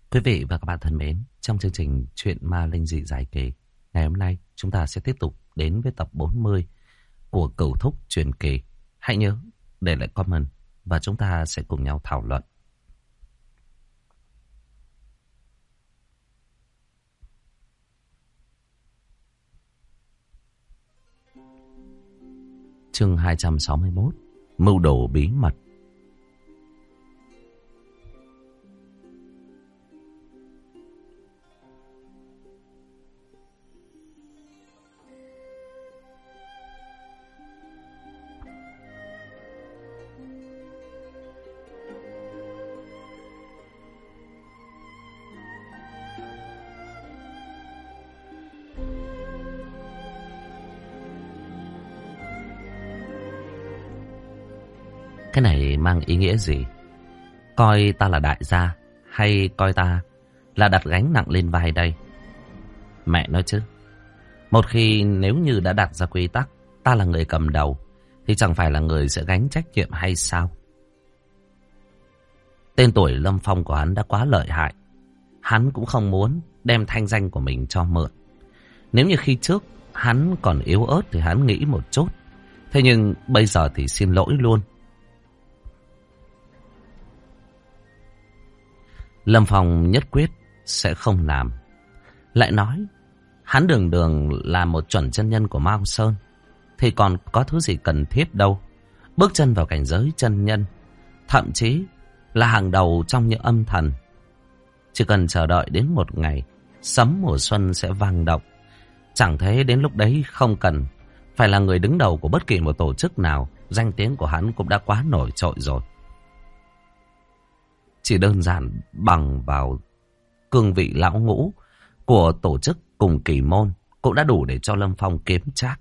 Quý vị và các bạn thân mến, trong chương trình Chuyện ma linh dị dài kỳ, ngày hôm nay chúng ta sẽ tiếp tục đến với tập 40 của Cửu Thúc truyền kỳ. Hãy nhớ để lại comment và chúng ta sẽ cùng nhau thảo luận. Chương 261: Mưu đồ bí mật. Cái này mang ý nghĩa gì? Coi ta là đại gia hay coi ta là đặt gánh nặng lên vai đây? Mẹ nói chứ. Một khi nếu như đã đặt ra quy tắc ta là người cầm đầu thì chẳng phải là người sẽ gánh trách nhiệm hay sao? Tên tuổi Lâm Phong của hắn đã quá lợi hại. Hắn cũng không muốn đem thanh danh của mình cho mượn. Nếu như khi trước hắn còn yếu ớt thì hắn nghĩ một chút. Thế nhưng bây giờ thì xin lỗi luôn. Lâm Phong nhất quyết sẽ không làm. Lại nói, hắn đường đường là một chuẩn chân nhân của Mao Sơn, thì còn có thứ gì cần thiết đâu. Bước chân vào cảnh giới chân nhân, thậm chí là hàng đầu trong những âm thần. Chỉ cần chờ đợi đến một ngày, sấm mùa xuân sẽ vang động. Chẳng thế đến lúc đấy không cần phải là người đứng đầu của bất kỳ một tổ chức nào, danh tiếng của hắn cũng đã quá nổi trội rồi. Chỉ đơn giản bằng vào cương vị lão ngũ của tổ chức cùng kỳ môn cũng đã đủ để cho Lâm Phong kiếm trác.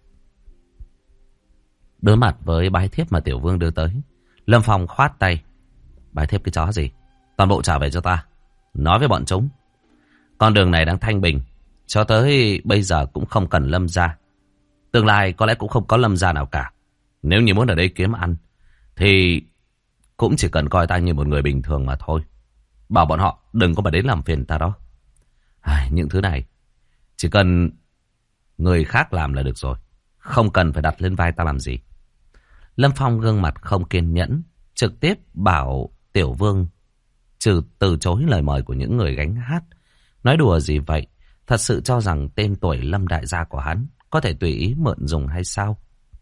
Đối mặt với bái thiếp mà Tiểu Vương đưa tới, Lâm Phong khoát tay. Bái thiếp cái chó gì? Toàn bộ trả về cho ta. Nói với bọn chúng, con đường này đang thanh bình, cho tới bây giờ cũng không cần Lâm gia. Tương lai có lẽ cũng không có Lâm gia nào cả. Nếu như muốn ở đây kiếm ăn thì cũng chỉ cần coi ta như một người bình thường mà thôi. Bảo bọn họ đừng có mà đến làm phiền ta đó. Những thứ này chỉ cần người khác làm là được rồi, không cần phải đặt lên vai ta làm gì. Lâm Phong gương mặt không kiên nhẫn, trực tiếp bảo Tiểu Vương từ chối lời mời của những người gánh hát. Nói đùa gì vậy? Thật sự cho rằng tên tuổi Lâm đại gia của hắn có thể tùy ý mượn dùng hay sao?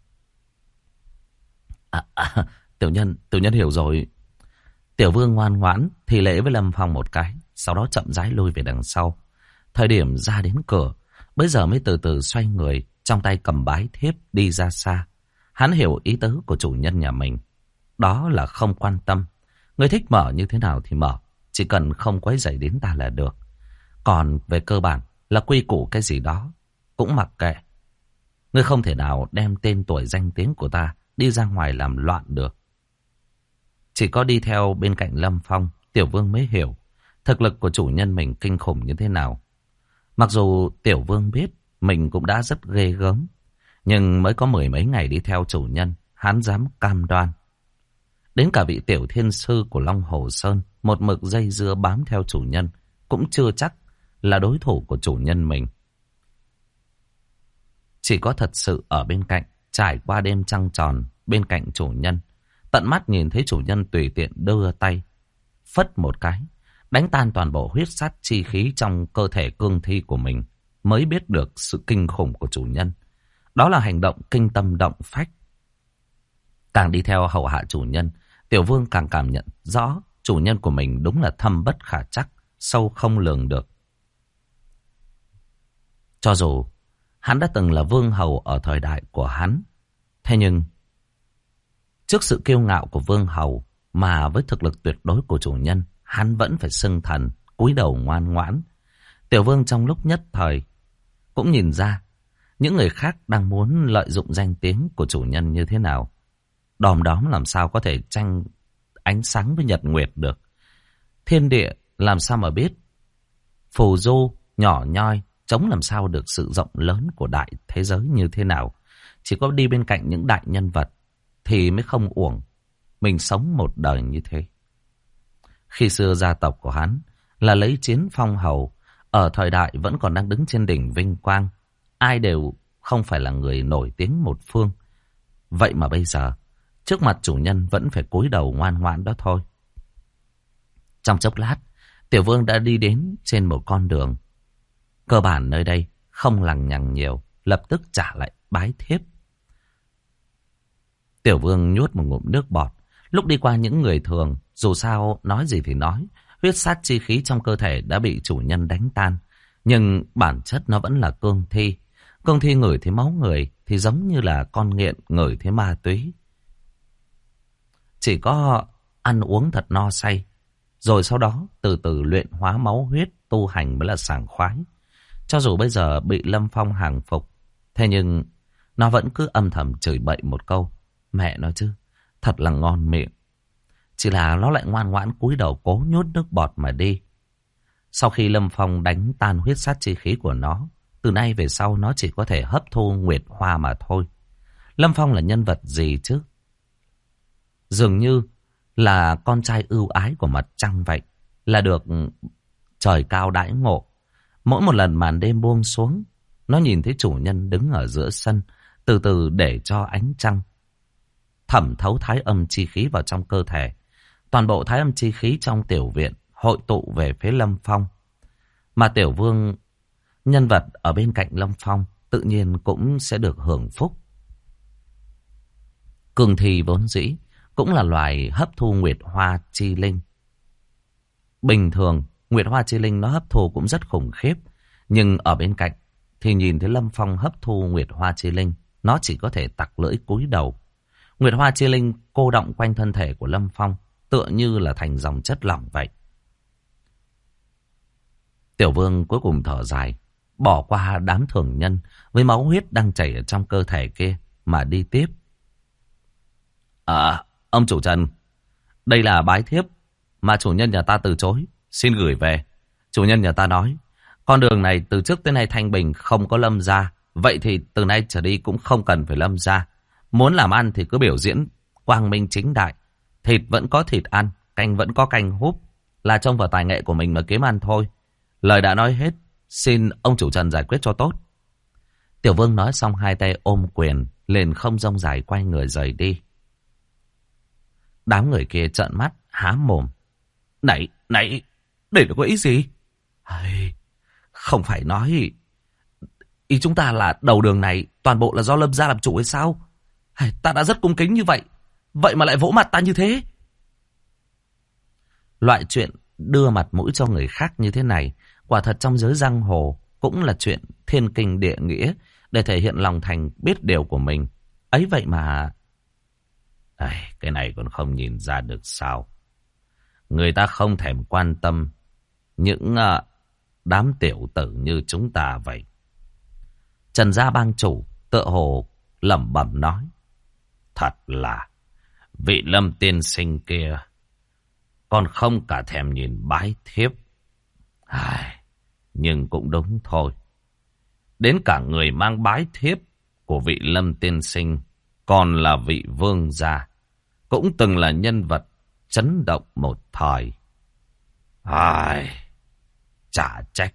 Tiểu nhân hiểu rồi. Tiểu Vương ngoan ngoãn thì lễ với Lâm Phong một cái, sau đó chậm rãi lui về đằng sau. Thời điểm ra đến cửa, bây giờ mới từ từ xoay người, trong tay cầm bái thiếp đi ra xa. Hắn hiểu ý tứ của chủ nhân nhà mình, đó là không quan tâm. Người thích mở như thế nào thì mở, chỉ cần không quấy rầy đến ta là được. Còn về cơ bản là quy củ cái gì đó cũng mặc kệ. Ngươi không thể nào đem tên tuổi danh tiếng của ta đi ra ngoài làm loạn được. Chỉ có đi theo bên cạnh Lâm Phong, Tiểu Vương mới hiểu thực lực của chủ nhân mình kinh khủng như thế nào. Mặc dù Tiểu Vương biết mình cũng đã rất ghê gớm, nhưng mới có 10 mấy ngày đi theo chủ nhân, hắn dám cam đoan. Đến cả vị tiểu thiên sư của Long Hồ Sơn, một mực dây dưa bám theo chủ nhân, cũng chưa chắc là đối thủ của chủ nhân mình. Chỉ có thật sự ở bên cạnh, trải qua đêm trăng tròn bên cạnh chủ nhân, tận mắt nhìn thấy chủ nhân tùy tiện đưa tay, phất một cái, đánh tan toàn bộ huyết sát chi khí trong cơ thể cương thi của mình, mới biết được sự kinh khủng của chủ nhân. Đó là hành động kinh tâm động phách. Càng đi theo hậu hạ chủ nhân, Tiểu Vương càng cảm nhận rõ chủ nhân của mình đúng là thâm bất khả trắc, sâu không lường được. Cho dù hắn đã từng là vương hầu ở thời đại của hắn, thế nhưng trước sự kiêu ngạo của vương hầu mà với thực lực tuyệt đối của chủ nhân, hắn vẫn phải xưng thần, cúi đầu ngoan ngoãn. Tiểu Vương trong lúc nhất thời cũng nhìn ra những người khác đang muốn lợi dụng danh tiếng của chủ nhân như thế nào. Đom đóm làm sao có thể tranh ánh sáng với nhật nguyệt được. Thiên địa làm sao mà biết. Phù du nhỏ nhoi chống làm sao được sự rộng lớn của đại thế giới như thế nào. Chỉ có đi bên cạnh những đại nhân vật thì mới không uổng mình sống một đời như thế. Khi xưa gia tộc của hắn là lấy chiến phong hầu. Ở thời đại vẫn còn đang đứng trên đỉnh vinh quang. Ai đều không phải là người nổi tiếng một phương. Vậy mà bây giờ, trước mặt chủ nhân vẫn phải cúi đầu ngoan ngoãn đó thôi. Trong chốc lát, Tiểu Vương đã đi đến trên một con đường. Cơ bản nơi đây không lằng nhằng nhiều, lập tức trả lại bái thiếp. Tiểu Vương nuốt một ngụm nước bọt. Lúc đi qua những người thường, dù sao nói gì thì nói, huyết sát chi khí trong cơ thể đã bị chủ nhân đánh tan. Nhưng bản chất nó vẫn là cương thi. Cương thi ngửi thấy máu người thì giống như là con nghiện ngửi thấy ma túy. Chỉ có ăn uống thật no say, rồi sau đó từ từ luyện hóa máu huyết tu hành mới là sảng khoái. Cho dù bây giờ bị Lâm Phong hàng phục, thế nhưng nó vẫn cứ âm thầm chửi bậy một câu. Mẹ nó chứ, thật là ngon miệng. Chỉ là nó lại ngoan ngoãn cúi đầu cố nhốt nước bọt mà đi. Sau khi Lâm Phong đánh tan huyết sát chi khí của nó, từ nay về sau nó chỉ có thể hấp thu nguyệt hoa mà thôi. Lâm Phong là nhân vật gì chứ? Dường như là con trai ưu ái của mặt trăng vậy, là được trời cao đãi ngộ. Mỗi một lần màn đêm buông xuống, nó nhìn thấy chủ nhân đứng ở giữa sân, từ từ để cho ánh trăng thẩm thấu thái âm chi khí vào trong cơ thể. Toàn bộ thái âm chi khí trong tiểu viện hội tụ về phía Lâm Phong. Mà Tiểu Vương, nhân vật ở bên cạnh Lâm Phong, tự nhiên cũng sẽ được hưởng phúc. Cương thi vốn dĩ cũng là loài hấp thu nguyệt hoa chi linh. Bình thường, nguyệt hoa chi linh nó hấp thu cũng rất khủng khiếp. Nhưng ở bên cạnh thì nhìn thấy Lâm Phong hấp thu nguyệt hoa chi linh, nó chỉ có thể tặc lưỡi cúi đầu. Nguyệt hoa chi linh cô đọng quanh thân thể của Lâm Phong, tựa như là thành dòng chất lỏng vậy. Tiểu Vương cuối cùng thở dài, bỏ qua đám thường nhân với máu huyết đang chảy ở trong cơ thể kia mà đi tiếp. Ông chủ Trần, đây là bái thiếp mà chủ nhân nhà ta từ chối, xin gửi về. Chủ nhân nhà ta nói, con đường này từ trước tới nay thanh bình, không có Lâm gia, vậy thì từ nay trở đi cũng không cần phải Lâm gia. Muốn làm ăn thì cứ biểu diễn quang minh chính đại, thịt vẫn có thịt ăn, canh vẫn có canh húp, là trông vào tài nghệ của mình mà kiếm ăn thôi. Lời đã nói hết, xin ông chủ Trần giải quyết cho tốt. Tiểu Vương nói xong hai tay ôm quyền, liền không rông dài quay người rời đi. Đám người kia trợn mắt, há mồm. Này, đây là có ý gì? Không phải nói ý chúng ta là đầu đường này toàn bộ là do Lâm gia làm chủ hay sao? Ta đã rất cung kính như vậy, vậy mà lại vỗ mặt ta như thế. Loại chuyện đưa mặt mũi cho người khác như thế này, quả thật trong giới giang hồ cũng là chuyện thiên kinh địa nghĩa, để thể hiện lòng thành biết điều của mình. Ấy vậy mà... cái này còn không nhìn ra được sao? Người ta không thèm quan tâm những đám tiểu tử như chúng ta vậy. Trần gia bang chủ tựa hồ lẩm bẩm nói, thật là vị Lâm tiên sinh kia còn không cả thèm nhìn bái thiếp. Nhưng cũng đúng thôi, đến cả người mang bái thiếp của vị Lâm tiên sinh còn là vị vương gia, cũng từng là nhân vật chấn động một thời. Chả trách.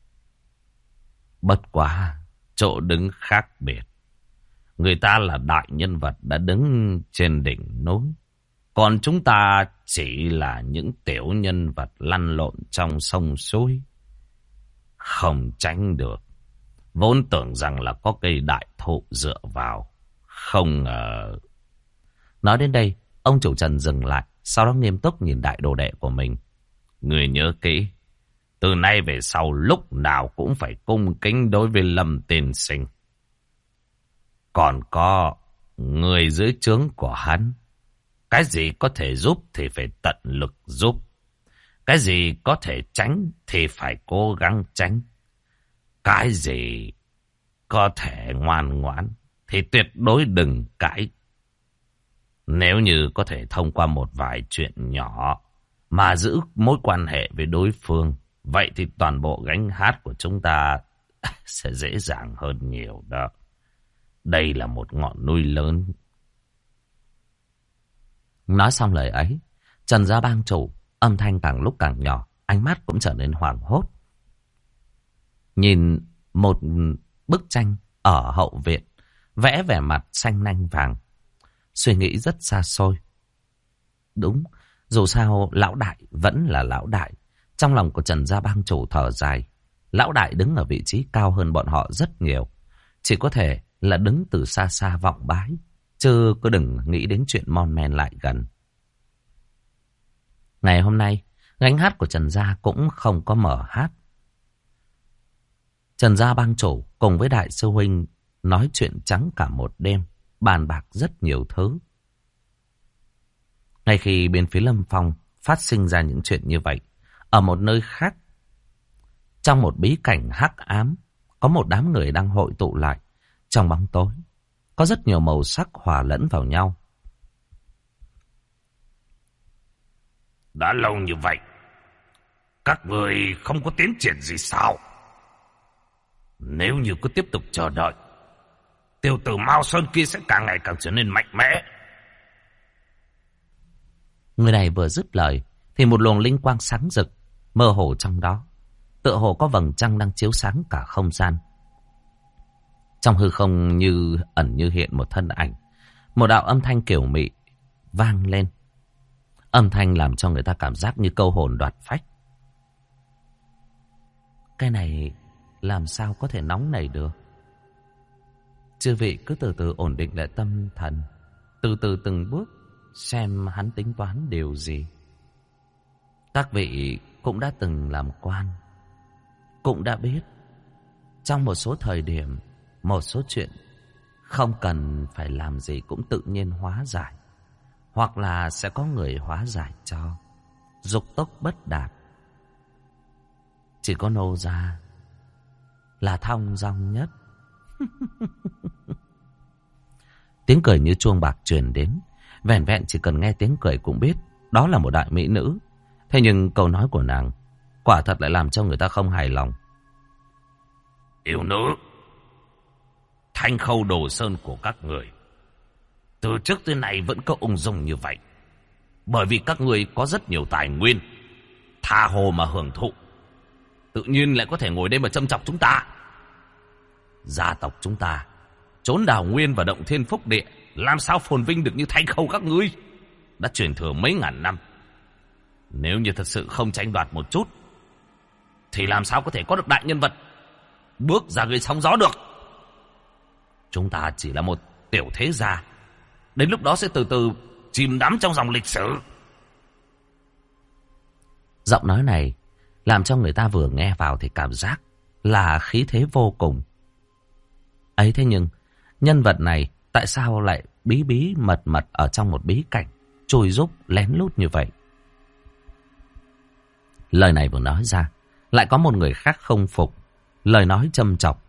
Bất quá chỗ đứng khác biệt. Người ta là đại nhân vật đã đứng trên đỉnh núi, còn chúng ta chỉ là những tiểu nhân vật lăn lộn trong sông suối. Không tránh được. Vốn tưởng rằng là có cây đại thụ dựa vào, không ngờ. Nói đến đây, ông chủ Trần dừng lại, sau đó nghiêm túc nhìn đại đồ đệ của mình. Người nhớ kỹ, từ nay về sau lúc nào cũng phải cung kính đối với Lâm tiên sinh. Còn có người dưới trướng của hắn, cái gì có thể giúp thì phải tận lực giúp. Cái gì có thể tránh thì phải cố gắng tránh. Cái gì có thể ngoan ngoãn thì tuyệt đối đừng cãi. Nếu như có thể thông qua một vài chuyện nhỏ mà giữ mối quan hệ với đối phương, vậy thì toàn bộ gánh hát của chúng ta sẽ dễ dàng hơn nhiều đó. Đây là một ngọn núi lớn. Nói xong lời ấy, Trần gia bang chủ âm thanh càng lúc càng nhỏ, ánh mắt cũng trở nên hoảng hốt. Nhìn một bức tranh ở hậu viện, vẽ vẻ mặt xanh nanh vàng. Suy nghĩ rất xa xôi. Đúng, dù sao lão đại vẫn là lão đại. Trong lòng của Trần gia bang chủ thở dài. Lão đại đứng ở vị trí cao hơn bọn họ rất nhiều. Chỉ có thể là đứng từ xa xa vọng bái, chứ cứ đừng nghĩ đến chuyện mon men lại gần. Ngày hôm nay, gánh hát của Trần gia cũng không có mở hát. Trần gia bang chủ cùng với đại sư huynh nói chuyện trắng cả một đêm, bàn bạc rất nhiều thứ. Ngay khi bên phía Lâm Phong phát sinh ra những chuyện như vậy, ở một nơi khác, trong một bí cảnh hắc ám, có một đám người đang hội tụ lại. Trong bóng tối, có rất nhiều màu sắc hòa lẫn vào nhau. Đã lâu như vậy, các người không có tiến triển gì sao? Nếu như cứ tiếp tục chờ đợi, tiểu tử Mao Sơn kia sẽ càng ngày càng trở nên mạnh mẽ. Người này vừa dứt lời thì một luồng linh quang sáng rực mơ hồ trong đó, tựa hồ có vầng trăng đang chiếu sáng cả không gian. Trong hư không như ẩn như hiện một thân ảnh, một đạo âm thanh kiều mị vang lên. Âm thanh làm cho người ta cảm giác như câu hồn đoạt phách. Cái này làm sao có thể nóng nảy được? Chư vị cứ từ từ ổn định lại tâm thần, từ từ từng bước xem hắn tính toán điều gì. Các vị cũng đã từng làm quan, cũng đã biết trong một số thời điểm, một số chuyện không cần phải làm gì cũng tự nhiên hóa giải, hoặc là sẽ có người hóa giải cho. Dục tốc bất đạt, chỉ có nô gia là thong dong nhất. Tiếng cười như chuông bạc truyền đến. Vẻn vẹn chỉ cần nghe tiếng cười cũng biết đó là một đại mỹ nữ. Thế nhưng câu nói của nàng quả thật lại làm cho người ta không hài lòng. Yêu nữ, thanh khâu đồ sơn của các người từ trước tới nay vẫn có ung dung như vậy, bởi vì các người có rất nhiều tài nguyên, tha hồ mà hưởng thụ, tự nhiên lại có thể ngồi đây mà châm chọc chúng ta. Gia tộc chúng ta trốn đào nguyên và động thiên phúc địa, làm sao phồn vinh được như thanh khâu các ngươi, đã truyền thừa mấy ngàn năm. Nếu như thật sự không tranh đoạt một chút, thì làm sao có thể có được đại nhân vật bước ra gây sóng gió được. Chúng ta chỉ là một tiểu thế gia, đến lúc đó sẽ từ từ chìm đắm trong dòng lịch sử. Giọng nói này làm cho người ta vừa nghe vào thì cảm giác là khí thế vô cùng. Ấy thế nhưng nhân vật này tại sao lại bí bí mật mật ở trong một bí cảnh, chui rúc lén lút như vậy? Lời này vừa nói ra, lại có một người khác không phục, lời nói châm chọc.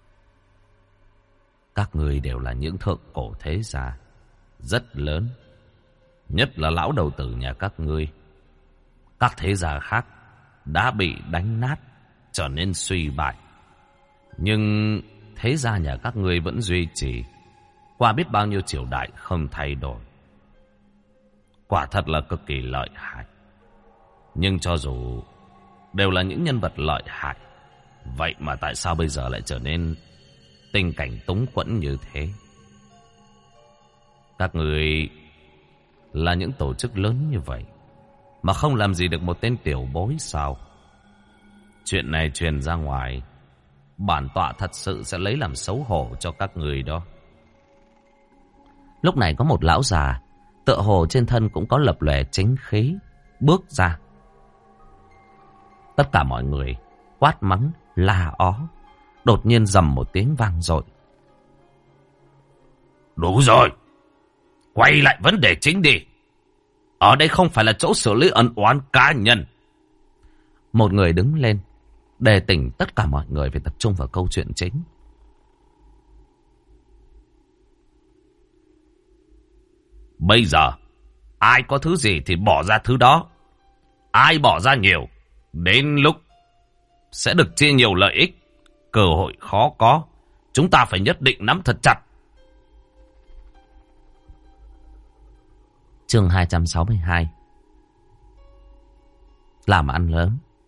Các người đều là những thượng cổ thế gia rất lớn, nhất là lão đầu tử nhà các ngươi. Các thế gia khác đã bị đánh nát, trở nên suy bại, nhưng thế gia nhà các ngươi vẫn duy trì, qua biết bao nhiêu triều đại không thay đổi. Quả thật là cực kỳ lợi hại. Nhưng cho dù đều là những nhân vật lợi hại, vậy mà tại sao bây giờ lại trở nên tình cảnh túng quẫn như thế? Các người là những tổ chức lớn như vậy mà không làm gì được một tên tiểu bối sao? Chuyện này truyền ra ngoài, bản tọa thật sự sẽ lấy làm xấu hổ cho các người đó. Lúc này có một lão già, tựa hồ trên thân cũng có lập lòe chính khí, bước ra. Tất cả mọi người quát mắng, la ó. Đột nhiên rầm một tiếng vang dội. Đủ rồi, quay lại vấn đề chính đi. Ở đây không phải là chỗ xử lý ân oán cá nhân. Một người đứng lên, đề tỉnh tất cả mọi người phải tập trung vào câu chuyện chính. Bây giờ, ai có thứ gì thì bỏ ra thứ đó. Ai bỏ ra nhiều, đến lúc sẽ được chia nhiều lợi ích. Cơ hội khó có, chúng ta phải nhất định nắm thật chặt. Chương 262. Làm ăn lớn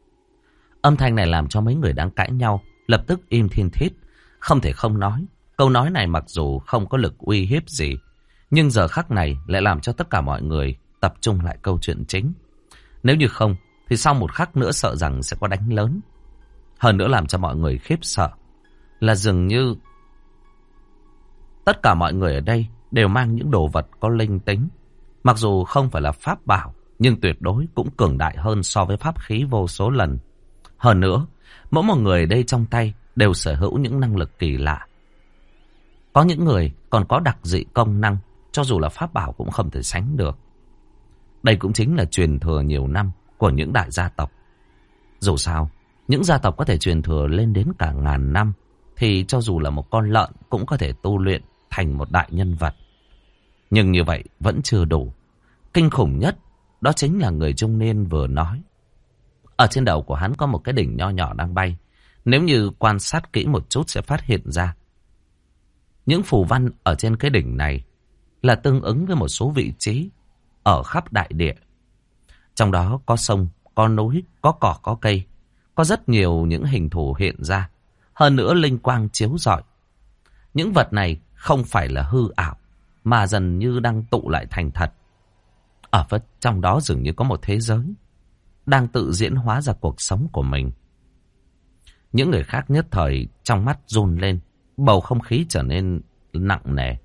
Âm thanh này làm cho mấy người đang cãi nhau lập tức im thiên thít, không thể không nói. Câu nói này mặc dù không có lực uy hiếp gì, nhưng giờ khắc này lại làm cho tất cả mọi người tập trung lại câu chuyện chính. Nếu như không, thì sau một khắc nữa sợ rằng sẽ có đánh lớn. Hơn nữa làm cho mọi người khiếp sợ là dường như tất cả mọi người ở đây đều mang những đồ vật có linh tính. Mặc dù không phải là pháp bảo, nhưng tuyệt đối cũng cường đại hơn so với pháp khí vô số lần. Hơn nữa, mỗi một người ở đây trong tay đều sở hữu những năng lực kỳ lạ. Có những người còn có đặc dị công năng, cho dù là pháp bảo cũng không thể sánh được. Đây cũng chính là truyền thừa nhiều năm của những đại gia tộc. Dù sao, những gia tộc có thể truyền thừa lên đến cả ngàn năm, thì cho dù là một con lợn cũng có thể tu luyện thành một đại nhân vật. Nhưng như vậy vẫn chưa đủ. Kinh khủng nhất, đó chính là người trung niên vừa nói. Ở trên đầu của hắn có một cái đỉnh nho nhỏ đang bay. Nếu như quan sát kỹ một chút sẽ phát hiện ra những phù văn ở trên cái đỉnh này là tương ứng với một số vị trí ở khắp đại địa. Trong đó có sông, có núi, có cỏ, có cây. Có rất nhiều những hình thù hiện ra. Hơn nữa linh quang chiếu rọi. Những vật này không phải là hư ảo, mà dần như đang tụ lại thành thật. Ở trong đó dường như có một thế giới đang tự diễn hóa ra cuộc sống của mình. Những người khác nhất thời trong mắt run lên, bầu không khí trở nên nặng nề.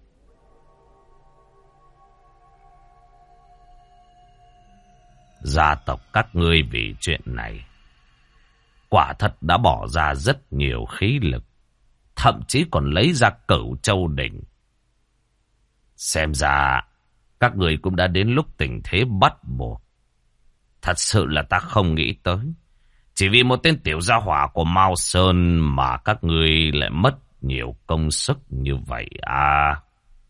Gia tộc các ngươi vì chuyện này quả thật đã bỏ ra rất nhiều khí lực, thậm chí còn lấy ra Cửu Châu Đỉnh. Xem ra các người cũng đã đến lúc tình thế bắt buộc. Thật sự là ta không nghĩ tới, chỉ vì một tên tiểu gia hỏa của Mao Sơn mà các ngươi lại mất nhiều công sức như vậy à.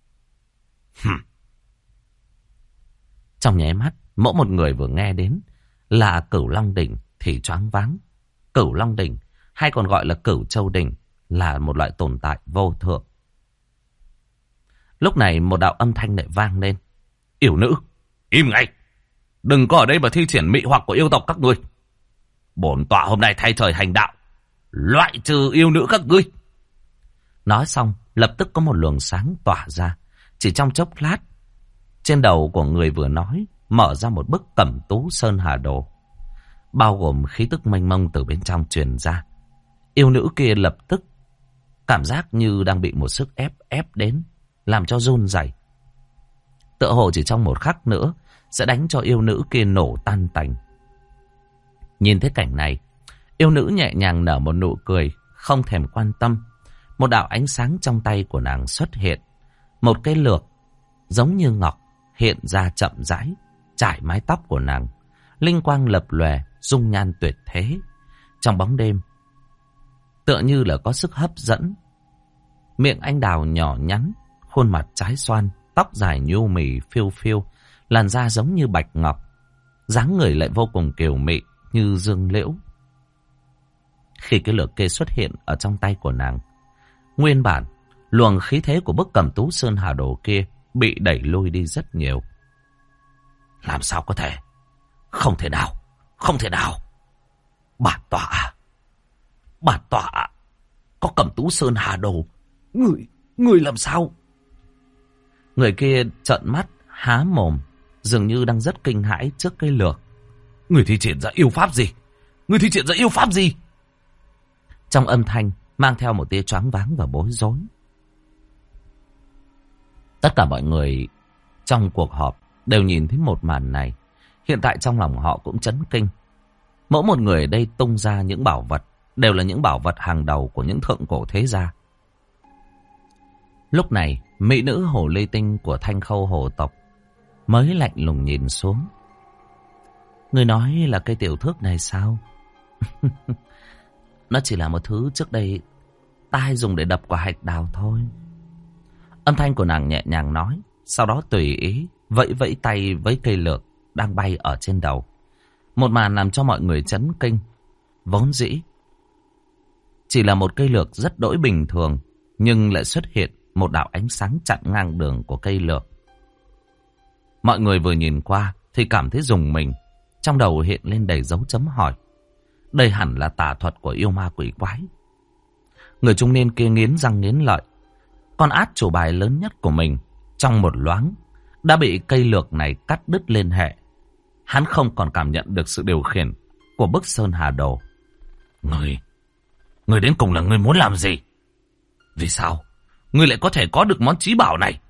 Trong nháy mắt, mỗi một người vừa nghe đến là Cửu Long Đỉnh thì choáng váng. Cửu Long Đỉnh, hay còn gọi là Cửu Châu Đỉnh, là một loại tồn tại vô thượng. Lúc này một đạo âm thanh lại vang lên. Yểu nữ, im ngay! Đừng có ở đây mà thi triển mị hoặc của yêu tộc các ngươi. Bổn tọa hôm nay thay trời hành đạo, loại trừ yêu nữ các ngươi. Nói xong, lập tức có một luồng sáng tỏa ra. Chỉ trong chốc lát, trên đầu của người vừa nói mở ra một bức Cẩm Tú Sơn Hà Đồ, bao gồm khí tức mênh mông từ bên trong truyền ra. Yêu nữ kia lập tức cảm giác như đang bị một sức ép đến, làm cho run rẩy. Tựa hồ chỉ trong một khắc nữa sẽ đánh cho yêu nữ kia nổ tan tành. Nhìn thấy cảnh này, yêu nữ nhẹ nhàng nở một nụ cười, không thèm quan tâm. Một đạo ánh sáng trong tay của nàng xuất hiện. Một cái lược giống như ngọc hiện ra chậm rãi, trải mái tóc của nàng. Linh quang lập lòe, dung nhan tuyệt thế. Trong bóng đêm, tựa như là có sức hấp dẫn. Miệng anh đào nhỏ nhắn, khuôn mặt trái xoan, tóc dài nhu mì phiêu phiêu, làn da giống như bạch ngọc, dáng người lại vô cùng kiều mị như dương liễu. Khi cái lược kê xuất hiện ở trong tay của nàng, nguyên bản luồng khí thế của bức Cẩm Tú Sơn Hà Đồ kia bị đẩy lui đi rất nhiều. Làm sao có thể? Không thể nào, không thể nào. Bản tọa có Cẩm Tú Sơn Hà Đồ. Người làm sao? Người kia trợn mắt há mồm, dường như đang rất kinh hãi trước cái lược. Người thi triển ra yêu pháp gì? Người thi triển ra yêu pháp gì? Trong âm thanh mang theo một tia choáng váng và bối rối. Tất cả mọi người trong cuộc họp đều nhìn thấy một màn này. Hiện tại trong lòng họ cũng chấn kinh. Mỗi một người ở đây tung ra những bảo vật đều là những bảo vật hàng đầu của những thượng cổ thế gia. Lúc này, mỹ nữ hồ ly tinh của Thanh Khâu hồ tộc mới lạnh lùng nhìn xuống. Người nói là cây tiểu thước này sao? Nó chỉ là một thứ trước đây ta hay dùng để đập quả hạch đào thôi. Âm thanh của nàng nhẹ nhàng nói, sau đó tùy ý vẫy vẫy tay với cây lược đang bay ở trên đầu. Một màn làm cho mọi người chấn kinh. Vốn dĩ chỉ là một cây lược rất đỗi bình thường, nhưng lại xuất hiện một đạo ánh sáng chặn ngang đường của cây lược. Mọi người vừa nhìn qua thì cảm thấy rùng mình, trong đầu hiện lên đầy dấu chấm hỏi. Đây hẳn là tà thuật của yêu ma quỷ quái. Người trung niên kia nghiến răng nghiến lợi. Con át chủ bài lớn nhất của mình trong một loáng đã bị cây lược này cắt đứt liên hệ. Hắn không còn cảm nhận được sự điều khiển của bức sơn hà đồ. Người đến cùng là người muốn làm gì? Vì sao người lại có thể có được món chí bảo này?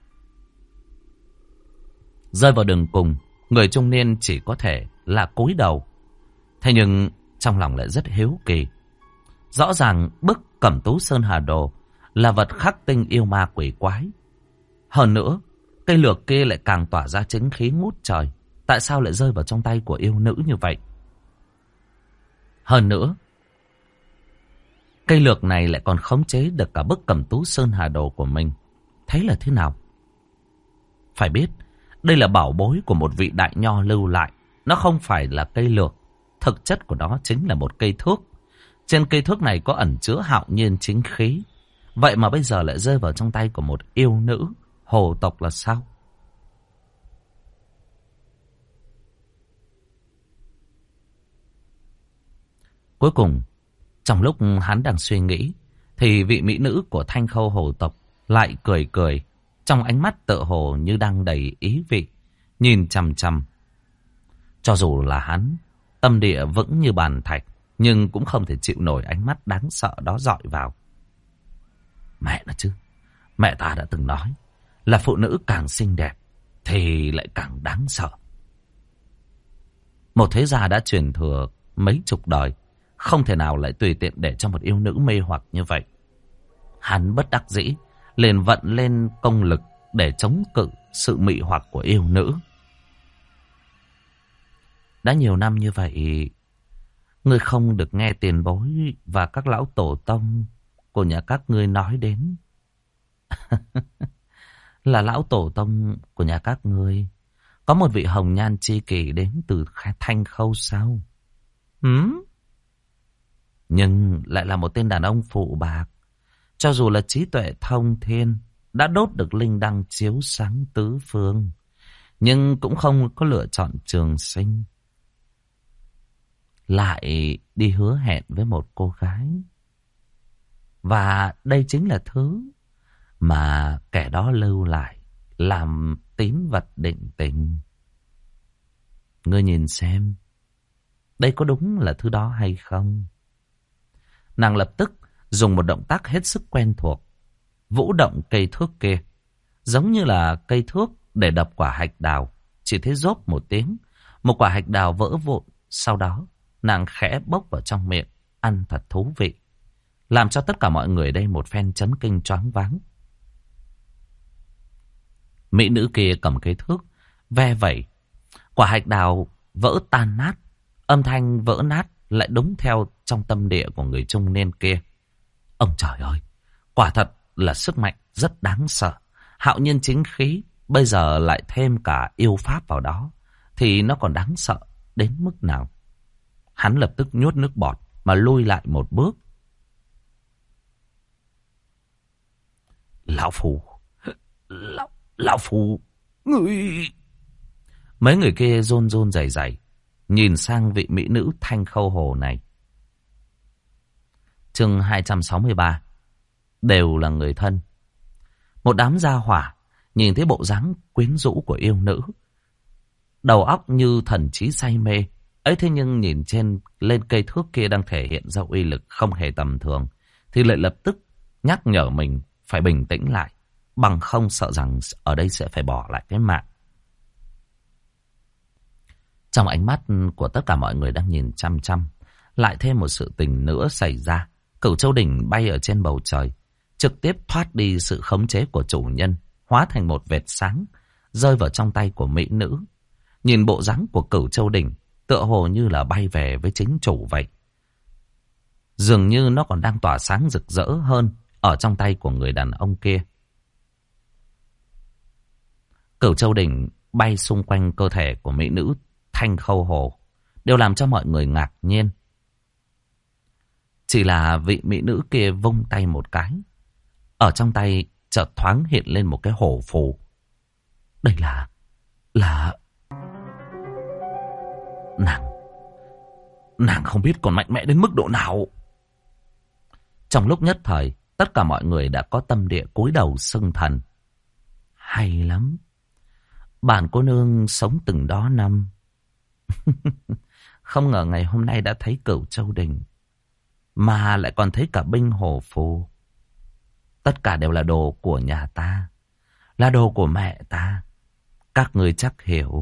Rơi vào đường cùng, người trung niên chỉ có thể là cúi đầu. Thế nhưng trong lòng lại rất hiếu kỳ. Rõ ràng bức Cẩm Tú Sơn Hà Đồ là vật khắc tinh yêu ma quỷ quái. Hơn nữa, cây lược kia lại càng tỏa ra chính khí ngút trời. Tại sao lại rơi vào trong tay của yêu nữ như vậy? Hơn nữa, cây lược này lại còn khống chế được cả bức Cẩm Tú Sơn Hà Đồ của mình. Thế là thế nào? Phải biết, đây là bảo bối của một vị đại nho lưu lại. Nó không phải là cây lược. Thực chất của nó chính là một cây thước. Trên cây thước này có ẩn chứa hạo nhiên chính khí. Vậy mà bây giờ lại rơi vào trong tay của một yêu nữ hồ tộc là sao? Cuối cùng, trong lúc hắn đang suy nghĩ, thì vị mỹ nữ của Thanh Khâu hồ tộc lại cười cười, trong ánh mắt tựa hồ như đang đầy ý vị, nhìn chằm chằm. Cho dù là hắn, tâm địa vững như bàn thạch, nhưng cũng không thể chịu nổi ánh mắt đáng sợ đó dọi vào. Mẹ nó chứ, mẹ ta đã từng nói là phụ nữ càng xinh đẹp thì lại càng đáng sợ. Một thế gia đã truyền thừa mấy chục đời, không thể nào lại tùy tiện để cho một yêu nữ mê hoặc như vậy. Hắn bất đắc dĩ, liền vận lên công lực để chống cự sự mị hoặc của yêu nữ. Đã nhiều năm như vậy, ngươi không được nghe tiền bối và các lão tổ tông của nhà các ngươi nói đến. Là lão tổ tông của nhà các ngươi có một vị hồng nhan chi kỷ đến từ Thanh Khâu sao? Nhưng lại là một tên đàn ông phụ bạc. Cho dù là trí tuệ thông thiên, đã đốt được linh đăng chiếu sáng tứ phương, nhưng cũng không có lựa chọn trường sinh. Lại đi hứa hẹn với một cô gái. Và đây chính là thứ mà kẻ đó lưu lại làm tín vật định tình. Ngươi nhìn xem, đây có đúng là thứ đó hay không? Nàng lập tức dùng một động tác hết sức quen thuộc, vũ động cây thước kia, giống như là cây thước để đập quả hạch đào. Chỉ thấy rốp một tiếng, một quả hạch đào vỡ vụn. Sau đó nàng khẽ bốc vào trong miệng, ăn thật thú vị, làm cho tất cả mọi người đây một phen chấn kinh choáng váng. Mỹ nữ kia cầm cây thước ve vẩy, quả hạch đào vỡ tan nát. Âm thanh vỡ nát lại đúng theo trong tâm địa của người trung niên kia. Ông trời ơi, quả thật là sức mạnh rất đáng sợ. Hạo nhiên chính khí, bây giờ lại thêm cả yêu pháp vào đó, thì nó còn đáng sợ đến mức nào? Hắn lập tức nuốt nước bọt mà lui lại một bước. Lão Phu, người... Mấy người kia rôn rôn rẩy rẩy nhìn sang vị mỹ nữ Thanh Khâu hồ này. Chương 263. Đều là người thân. Một đám gia hỏa nhìn thấy bộ dáng quyến rũ của yêu nữ, đầu óc như thần trí say mê ấy, thế nhưng nhìn lên cây thước kia đang thể hiện ra uy lực không hề tầm thường, thì lại lập tức nhắc nhở mình phải bình tĩnh lại, bằng không sợ rằng ở đây sẽ phải bỏ lại cái mạng. Trong ánh mắt của tất cả mọi người đang nhìn chăm chăm, lại thêm một sự tình nữa xảy ra. Cửu Châu Đỉnh bay ở trên bầu trời, trực tiếp thoát đi sự khống chế của chủ nhân, hóa thành một vệt sáng, rơi vào trong tay của mỹ nữ. Nhìn bộ dáng của Cửu Châu Đỉnh, tựa hồ như là bay về với chính chủ vậy. Dường như nó còn đang tỏa sáng rực rỡ hơn ở trong tay của người đàn ông kia. Cửu Châu Đỉnh bay xung quanh cơ thể của mỹ nữ Thanh Khâu hồ, đều làm cho mọi người ngạc nhiên. Chỉ là vị mỹ nữ kia vung tay một cái, ở trong tay chợt thoáng hiện lên một cái hổ phù. Đây là Nàng không biết còn mạnh mẽ đến mức độ nào. Trong lúc nhất thời, tất cả mọi người đã có tâm địa cúi đầu xưng thần. Hay lắm. Bản cô nương sống từng đó năm. Không ngờ ngày hôm nay đã thấy Cửu Châu Đình. Mà lại còn thấy cả binh hồ phù. Tất cả đều là đồ của nhà ta. Là đồ của mẹ ta. Các người chắc hiểu.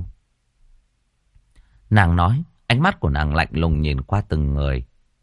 Nàng nói, ánh mắt của nàng lạnh lùng nhìn qua từng người.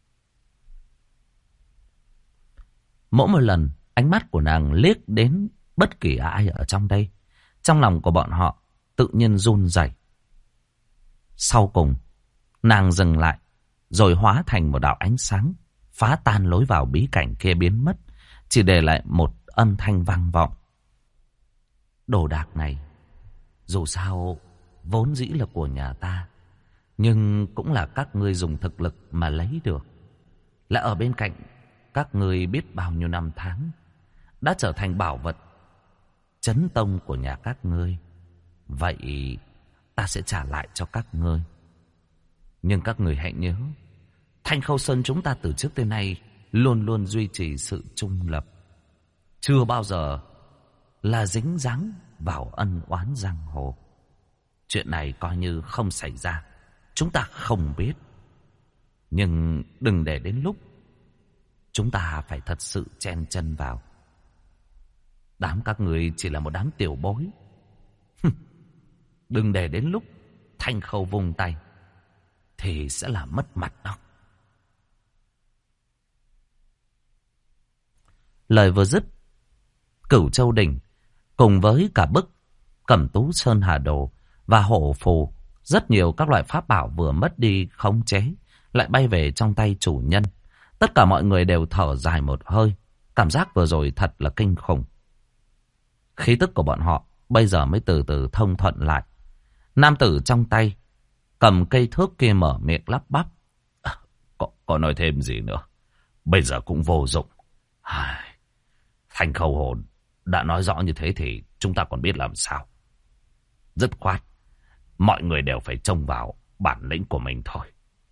Mỗi một lần, ánh mắt của nàng liếc đến bất kỳ ai ở trong đây. Trong lòng của bọn họ tự nhiên run rẩy. Sau cùng, nàng dừng lại, rồi hóa thành một đạo ánh sáng, phá tan lối vào bí cảnh kia biến mất, chỉ để lại một âm thanh vang vọng. Đồ đạc này, dù sao, vốn dĩ là của nhà ta, nhưng cũng là các ngươi dùng thực lực mà lấy được. Là ở bên cạnh các ngươi biết bao nhiêu năm tháng, đã trở thành bảo vật chấn tông của nhà các ngươi. Vậy ta sẽ trả lại cho các ngươi. Nhưng các người hãy nhớ, Thanh Khâu Sơn chúng ta từ trước tới nay luôn luôn duy trì sự trung lập, chưa bao giờ là dính dáng vào ân oán giang hồ. Chuyện này coi như không xảy ra, chúng ta không biết. Nhưng đừng để đến lúc chúng ta phải thật sự chen chân vào. Đám các người chỉ là một đám tiểu bối. Đừng để đến lúc Thanh Khâu vung tay thì sẽ là mất mặt đó. Lời vừa dứt, Cửu Châu Đỉnh cùng với cả bức Cẩm Tú Sơn Hà Đồ và Hổ Phù, rất nhiều các loại pháp bảo vừa mất đi khống chế lại bay về trong tay chủ nhân. Tất cả mọi người đều thở dài một hơi. Cảm giác vừa rồi thật là kinh khủng. Khí tức của bọn họ bây giờ mới từ từ thông thuận lại. Nam tử trong tay cầm cây thước kia mở miệng lắp bắp. Có nói thêm gì nữa, bây giờ cũng vô dụng. Thanh Khâu Hồn đã nói rõ như thế thì chúng ta còn biết làm sao. Dứt khoát, mọi người đều phải trông vào bản lĩnh của mình thôi.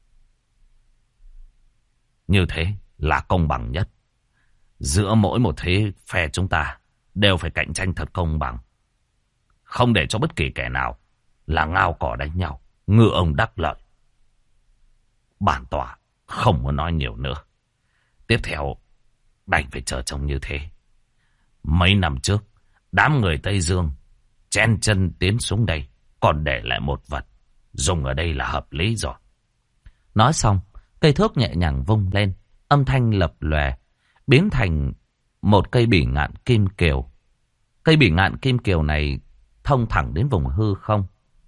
Như thế là công bằng nhất. Giữa mỗi một thế phe chúng ta đều phải cạnh tranh thật công bằng. Không để cho bất kỳ kẻ nào là ngao cỏ đánh nhau, ngựa ông đắc lợi. Bản tòa không muốn nói nhiều nữa. Tiếp theo đành phải chờ trông như thế. Mấy năm trước, đám người Tây Dương chen chân tiến xuống đây, còn để lại một vật. Dùng ở đây là hợp lý rồi. Nói xong, cây thước nhẹ nhàng vung lên, âm thanh lập lòe, biến thành một cây bỉ ngạn kim kiều. Cây bỉ ngạn kim kiều này thông thẳng đến vùng hư không.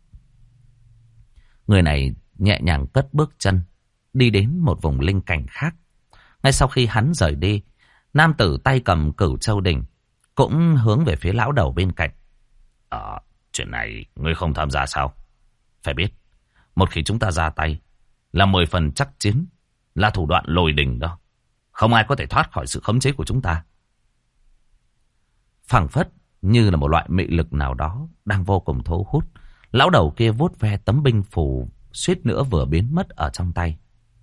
Người này nhẹ nhàng cất bước chân, đi đến một vùng linh cảnh khác. Ngay sau khi hắn rời đi, nam tử tay cầm Cửu Châu Đỉnh cũng hướng về phía lão đầu bên cạnh. Chuyện này ngươi không tham gia sao? Phải biết, một khi chúng ta ra tay là 10 phần chắc chiến, là thủ đoạn lôi đình đó. Không ai có thể thoát khỏi sự khống chế của chúng ta. Phảng phất như là một loại mị lực nào đó đang vô cùng thu hút. Lão đầu kia vuốt ve tấm binh phù suýt nữa vừa biến mất ở trong tay.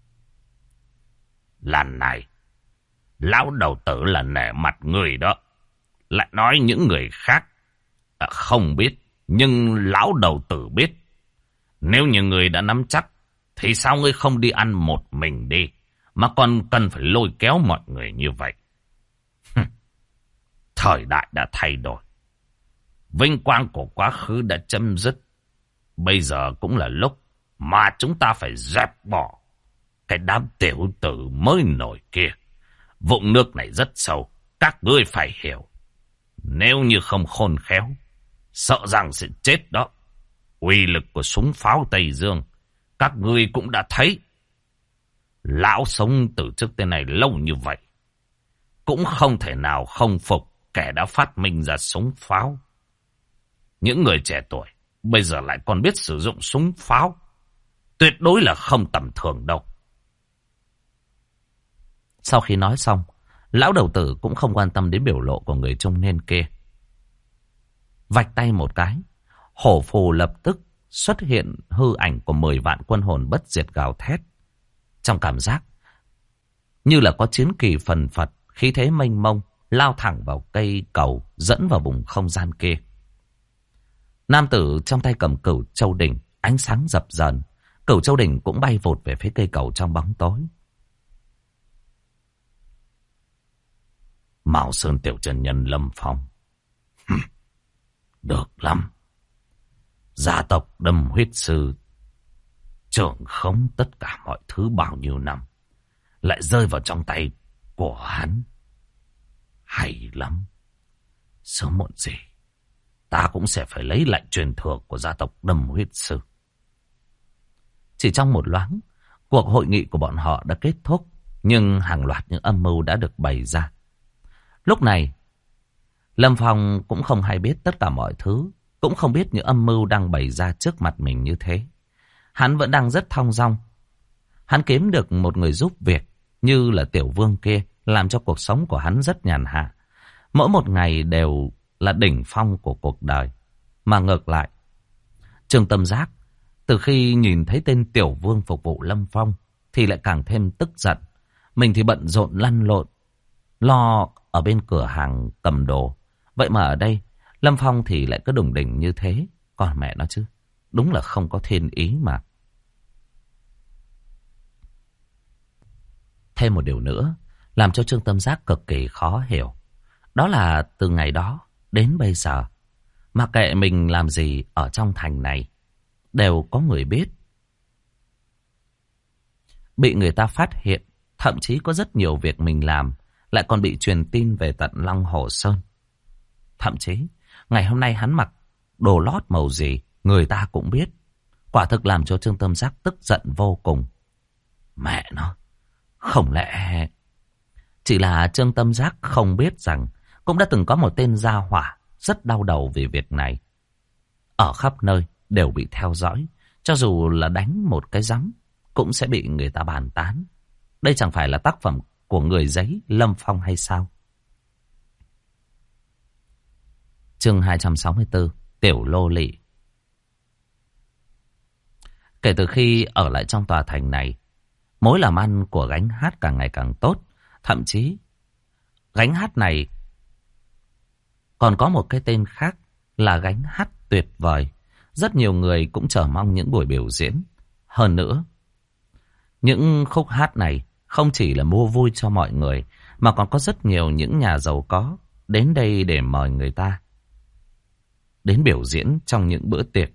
Lần này, lão đầu tử là nể mặt người đó. Lại nói những người khác không biết, nhưng lão đầu tử biết. Nếu như người đã nắm chắc, thì sao ngươi không đi ăn một mình đi, mà còn cần phải lôi kéo mọi người như vậy? Thời đại đã thay đổi. Vinh quang của quá khứ đã chấm dứt. Bây giờ cũng là lúc mà chúng ta phải dẹp bỏ cái đám tiểu tử mới nổi kia. Vũng nước này rất sâu, các ngươi phải hiểu. Nếu như không khôn khéo, sợ rằng sẽ chết đó. Uy lực của súng pháo Tây Dương, các ngươi cũng đã thấy. Lão sống từ trước tới nay lâu như vậy, cũng không thể nào không phục kẻ đã phát minh ra súng pháo. Những người trẻ tuổi bây giờ lại còn biết sử dụng súng pháo, tuyệt đối là không tầm thường đâu. Sau khi nói xong, lão đầu tử cũng không quan tâm đến biểu lộ của người trung niên kia. Vạch tay một cái, hổ phù lập tức xuất hiện hư ảnh của 10 vạn quân hồn bất diệt gào thét. Trong cảm giác như là có chiến kỳ phần phật, khí thế mênh mông, lao thẳng vào cây cầu dẫn vào vùng không gian kia. Nam tử trong tay cầm cửu châu đỉnh, ánh sáng dập dờn. Cửu châu đỉnh cũng bay vụt về phía cây cầu trong bóng tối. Mao Sơn tiểu chân nhân Lâm Phong. Được lắm. Gia tộc Đâm Huyết Sư trưởng khống tất cả mọi thứ bao nhiêu năm, lại rơi vào trong tay của hắn. Hay lắm. Sớm muộn gì ta cũng sẽ phải lấy lại truyền thừa của gia tộc Đâm Huyết Sư. Chỉ trong một loáng, cuộc hội nghị của bọn họ đã kết thúc, nhưng hàng loạt những âm mưu đã được bày ra. Lúc này, Lâm Phong cũng không hay biết tất cả mọi thứ, cũng không biết những âm mưu đang bày ra trước mặt mình như thế. Hắn vẫn đang rất thong dong. Hắn kiếm được một người giúp việc như là Tiểu Vương kia, làm cho cuộc sống của hắn rất nhàn hạ. Mỗi một ngày đều là đỉnh phong của cuộc đời. Mà ngược lại, Trương Tâm Giác từ khi nhìn thấy tên Tiểu Vương phục vụ Lâm Phong thì lại càng thêm tức giận. Mình thì bận rộn lăn lộn, lo ở bên cửa hàng cầm đồ. Vậy mà ở đây, Lâm Phong thì lại cứ đùng đỉnh như thế. Còn mẹ nó chứ, đúng là không có thiên ý mà. Thêm một điều nữa, làm cho Trương Tâm Giác cực kỳ khó hiểu. Đó là từ ngày đó đến bây giờ, mặc kệ mình làm gì ở trong thành này, đều có người biết. Bị người ta phát hiện, thậm chí có rất nhiều việc mình làm lại còn bị truyền tin về tận Long Hồ Sơn. Thậm chí, ngày hôm nay hắn mặc đồ lót màu gì, người ta cũng biết. Quả thực làm cho Trương Tâm Giác tức giận vô cùng. Mẹ nó, không lẽ... Chỉ là Trương Tâm Giác không biết rằng cũng đã từng có một tên gia hỏa rất đau đầu về việc này. Ở khắp nơi đều bị theo dõi, cho dù là đánh một cái rắm cũng sẽ bị người ta bàn tán. Đây chẳng phải là tác phẩm của người giấy Lâm Phong hay sao? Chương 264, Tiểu Lô Lị. Kể từ khi ở lại trong tòa thành này, mối làm ăn của gánh hát càng ngày càng tốt. Thậm chí, gánh hát này còn có một cái tên khác là gánh hát tuyệt vời. Rất nhiều người cũng chờ mong những buổi biểu diễn. Hơn nữa, những khúc hát này không chỉ là mua vui cho mọi người, mà còn có rất nhiều những nhà giàu có đến đây để mời người ta đến biểu diễn trong những bữa tiệc.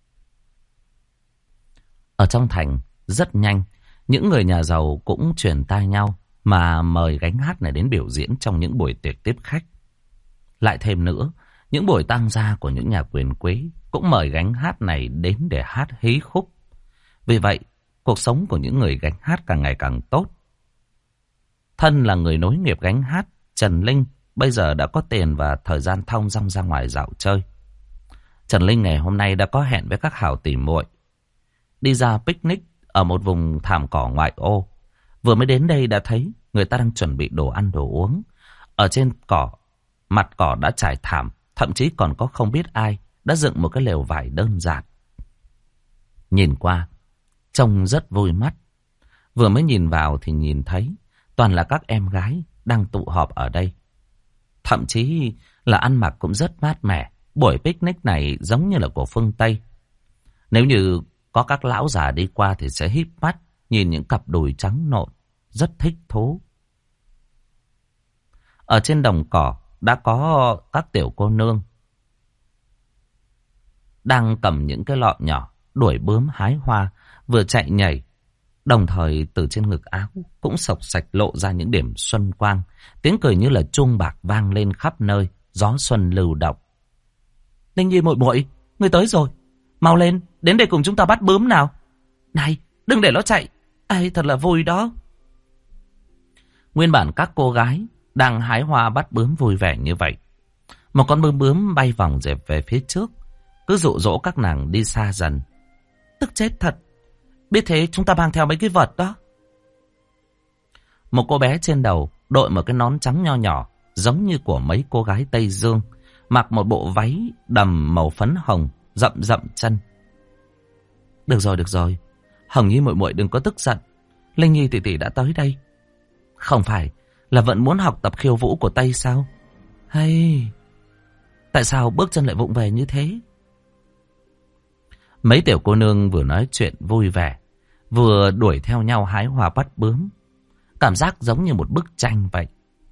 Ở trong thành, rất nhanh, những người nhà giàu cũng truyền tai nhau mà mời gánh hát này đến biểu diễn trong những buổi tiệc tiếp khách. Lại thêm nữa, những buổi tang gia của những nhà quyền quý cũng mời gánh hát này đến để hát hí khúc. Vì vậy, cuộc sống của những người gánh hát càng ngày càng tốt. Thân là người nối nghiệp gánh hát, Trần Linh bây giờ đã có tiền và thời gian thong dong ra ngoài dạo chơi. Trần Linh ngày hôm nay đã có hẹn với các hảo tỉ muội đi ra picnic ở một vùng thảm cỏ ngoại ô. Vừa mới đến đây đã thấy người ta đang chuẩn bị đồ ăn đồ uống. Ở trên cỏ, mặt cỏ đã trải thảm, thậm chí còn có không biết ai đã dựng một cái lều vải đơn giản. Nhìn qua, trông rất vui mắt. Vừa mới nhìn vào thì nhìn thấy toàn là các em gái đang tụ họp ở đây. Thậm chí là ăn mặc cũng rất mát mẻ. Buổi picnic này giống như là của phương Tây. Nếu như có các lão già đi qua thì sẽ híp mắt nhìn những cặp đùi trắng nộn, rất thích thú. Ở trên đồng cỏ đã có các tiểu cô nương đang cầm những cái lọ nhỏ đuổi bướm hái hoa, vừa chạy nhảy, đồng thời từ trên ngực áo cũng xộc sạch lộ ra những điểm xuân quang. Tiếng cười như là chuông bạc vang lên khắp nơi, gió xuân lưu động. Linh Nhi muội muội, ngươi tới rồi, mau lên, đến đây cùng chúng ta bắt bướm nào. Này, đừng để nó chạy, ai thật là vui đó. Nguyên bản các cô gái đang hái hoa bắt bướm vui vẻ như vậy. Một con bướm bướm bay vòng dẹp về phía trước, cứ dụ dỗ các nàng đi xa dần. Tức chết thật, biết thế chúng ta mang theo mấy cái vật đó. Một cô bé trên đầu đội một cái nón trắng nho nhỏ, giống như của mấy cô gái Tây Dương, mặc một bộ váy đầm màu phấn hồng, rậm chân. Được rồi, Hồng Nhi muội muội đừng có tức giận. Linh Nhi tỷ tỷ đã tới đây. Không phải là vẫn muốn học tập khiêu vũ của Tây sao? Hay tại sao bước chân lại vụng về như thế? Mấy tiểu cô nương vừa nói chuyện vui vẻ, vừa đuổi theo nhau hái hoa bắt bướm. Cảm giác giống như một bức tranh vậy.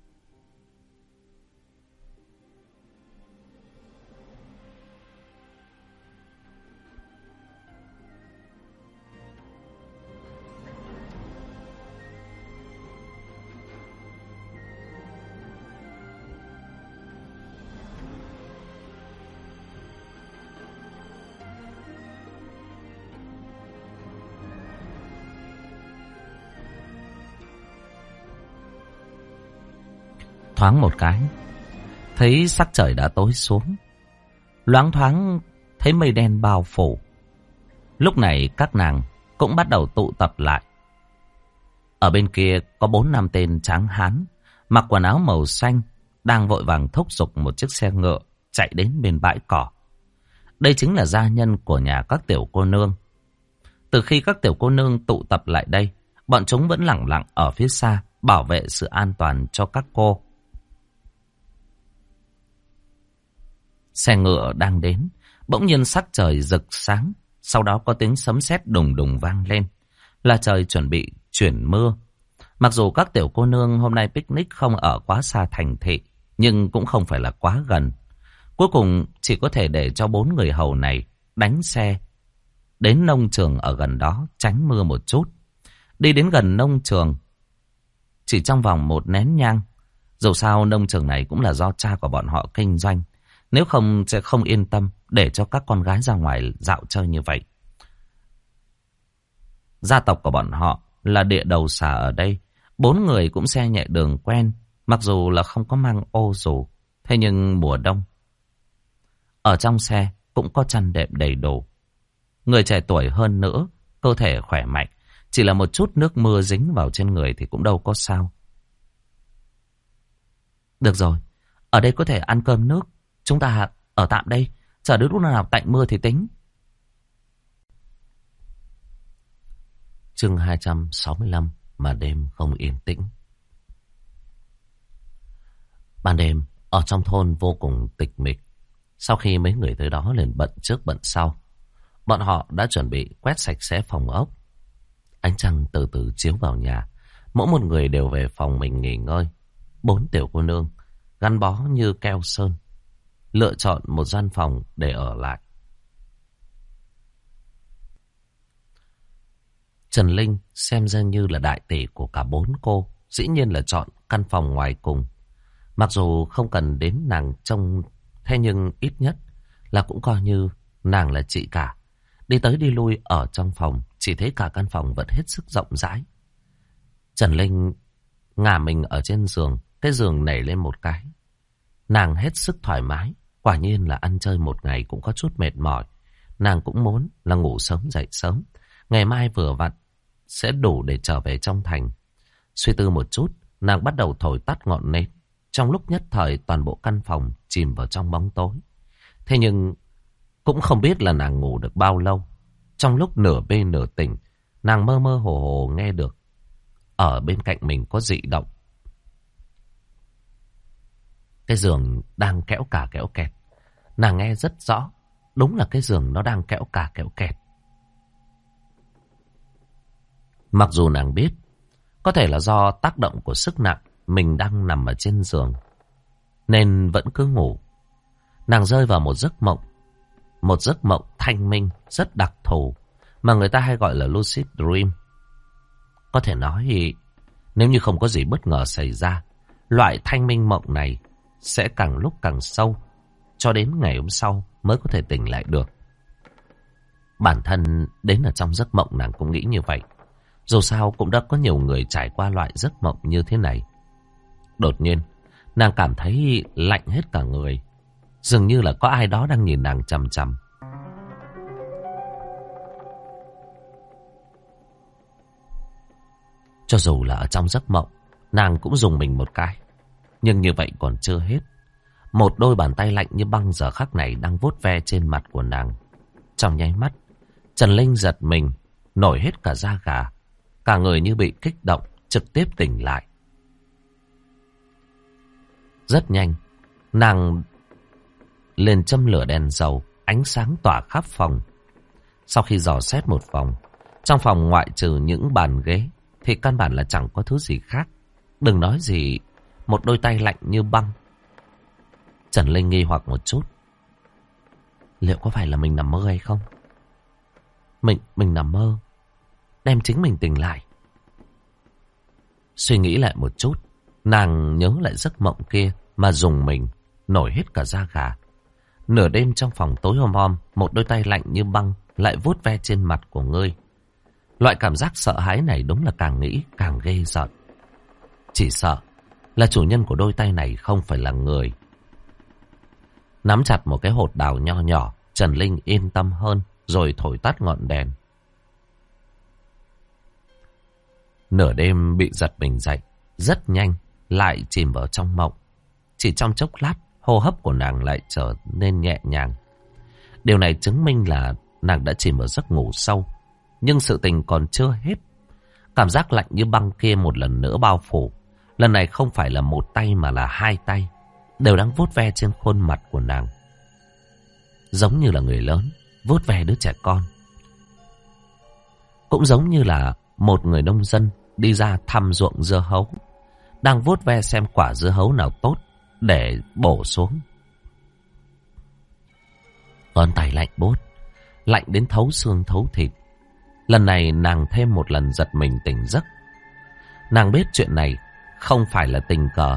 Thoáng một cái, thấy sắc trời đã tối xuống. Loáng thoáng thấy mây đen bao phủ. Lúc này các nàng cũng bắt đầu tụ tập lại. Ở bên kia có 4-5 tên tráng hán mặc quần áo màu xanh đang vội vàng thúc giục một chiếc xe ngựa chạy đến bên bãi cỏ. Đây chính là gia nhân của nhà các tiểu cô nương. Từ khi các tiểu cô nương tụ tập lại đây, bọn chúng vẫn lẳng lặng ở phía xa bảo vệ sự an toàn cho các cô. Xe ngựa đang đến, bỗng nhiên sắc trời rực sáng, sau đó có tiếng sấm sét đùng đùng vang lên, là trời chuẩn bị chuyển mưa. Mặc dù các tiểu cô nương hôm nay picnic không ở quá xa thành thị, nhưng cũng không phải là quá gần. Cuối cùng chỉ có thể để cho 4 người hầu này đánh xe đến nông trường ở gần đó tránh mưa một chút. Đi đến gần nông trường chỉ trong vòng 1 nén nhang. Dù sao nông trường này cũng là do cha của bọn họ kinh doanh, nếu không sẽ không yên tâm để cho các con gái ra ngoài dạo chơi như vậy. Gia tộc của bọn họ là địa đầu xà ở đây. 4 người cũng xe nhẹ đường quen, mặc dù là không có mang ô dù. Thế nhưng mùa đông, ở trong xe cũng có chăn đệm đầy đủ. Người trẻ tuổi hơn nữa, cơ thể khỏe mạnh, chỉ là một chút nước mưa dính vào trên người thì cũng đâu có sao. Được rồi, ở đây có thể ăn cơm nước. Chúng ta ở tạm đây, chờ đến lúc nào tạnh mưa thì tính. Chương 265, mà đêm không yên tĩnh. Ban đêm, ở trong thôn vô cùng tịch mịch. Sau khi mấy người tới đó liền bận trước bận sau, bọn họ đã chuẩn bị quét sạch sẽ phòng ốc. Ánh trăng từ từ chiếu vào nhà, mỗi một người đều về phòng mình nghỉ ngơi. 4 tiểu cô nương gắn bó như keo sơn, lựa chọn một gian phòng để ở lại. Trần Linh xem ra như là đại tỷ của cả 4 cô, dĩ nhiên là chọn căn phòng ngoài cùng. Mặc dù không cần đến nàng trông, thế nhưng ít nhất là cũng coi như nàng là chị cả. Đi tới đi lui ở trong phòng, chỉ thấy cả căn phòng vẫn hết sức rộng rãi. Trần Linh ngả mình ở trên giường, cái giường nảy lên một cái. Nàng hết sức thoải mái, quả nhiên là ăn chơi một ngày cũng có chút mệt mỏi. Nàng cũng muốn là ngủ sớm dậy sớm, ngày mai vừa vặn sẽ đủ để trở về trong thành. Suy tư một chút, nàng bắt đầu thổi tắt ngọn nến. Trong lúc nhất thời toàn bộ căn phòng chìm vào trong bóng tối. Thế nhưng cũng không biết là nàng ngủ được bao lâu. Trong lúc nửa mê nửa tỉnh, nàng mơ mơ hồ hồ nghe được ở bên cạnh mình có dị động. Cái giường đang kẽo cả kẽo kẹt. Nàng nghe rất rõ, đúng là cái giường nó đang kẽo cả kẽo kẹt. Mặc dù nàng biết có thể là do tác động của sức nặng, mình đang nằm ở trên giường nên vẫn cứ ngủ. Nàng rơi vào một giấc mộng thanh minh rất đặc thù mà người ta hay gọi là lucid dream. Có thể nói nếu như không có gì bất ngờ xảy ra, loại thanh minh mộng này sẽ càng lúc càng sâu, cho đến ngày hôm sau mới có thể tỉnh lại được. Bản thân đến ở trong giấc mộng nàng cũng nghĩ như vậy. Dù sao cũng đã có nhiều người trải qua loại giấc mộng như thế này. Đột nhiên, nàng cảm thấy lạnh hết cả người. Dường như là có ai đó đang nhìn nàng chằm chằm. Cho dù là ở trong giấc mộng, nàng cũng rùng mình một cái. Nhưng như vậy còn chưa hết. Một đôi bàn tay lạnh như băng giờ khắc này đang vuốt ve trên mặt của nàng. Trong nháy mắt, Trần Linh giật mình, nổi hết cả da gà. cả người như bị kích động, trực tiếp tỉnh lại. Rất nhanh, nàng liền châm lửa đèn dầu, ánh sáng tỏa khắp phòng. Sau khi dò xét một vòng, trong phòng ngoại trừ những bàn ghế thì căn bản là chẳng có thứ gì khác. Đừng nói gì một đôi tay lạnh như băng. Trần Linh nghi hoặc một chút. Liệu có phải là mình nằm mơ hay không? Mình nằm mơ, đem chính mình tỉnh lại. Suy nghĩ lại một chút, nàng nhớ lại giấc mộng kia mà dùng mình, nổi hết cả da gà. Nửa đêm trong phòng tối om om, một đôi tay lạnh như băng lại vuốt ve trên mặt của ngươi. Loại cảm giác sợ hãi này đúng là càng nghĩ càng ghê rợn. Chỉ sợ là chủ nhân của đôi tay này không phải là người. Nắm chặt một cái hột đào nho nhỏ, Trần Linh yên tâm hơn, rồi thổi tắt ngọn đèn. Nửa đêm bị giật mình dậy, rất nhanh lại chìm vào trong mộng. Chỉ trong chốc lát, hô hấp của nàng lại trở nên nhẹ nhàng. Điều này chứng minh là nàng đã chìm vào giấc ngủ sâu. Nhưng sự tình còn chưa hết. Cảm giác lạnh như băng kia một lần nữa bao phủ. Lần này không phải là một tay mà là hai tay, đều đang vuốt ve trên khuôn mặt của nàng. Giống như là người lớn vuốt ve đứa trẻ con. Cũng giống như là một người nông dân đi ra thăm ruộng dưa hấu, đang vuốt ve xem quả dưa hấu nào tốt để bổ xuống. Ngón tay lạnh buốt, lạnh đến thấu xương thấu thịt. Lần này nàng thêm một lần giật mình tỉnh giấc. Nàng biết chuyện này không phải là tình cờ.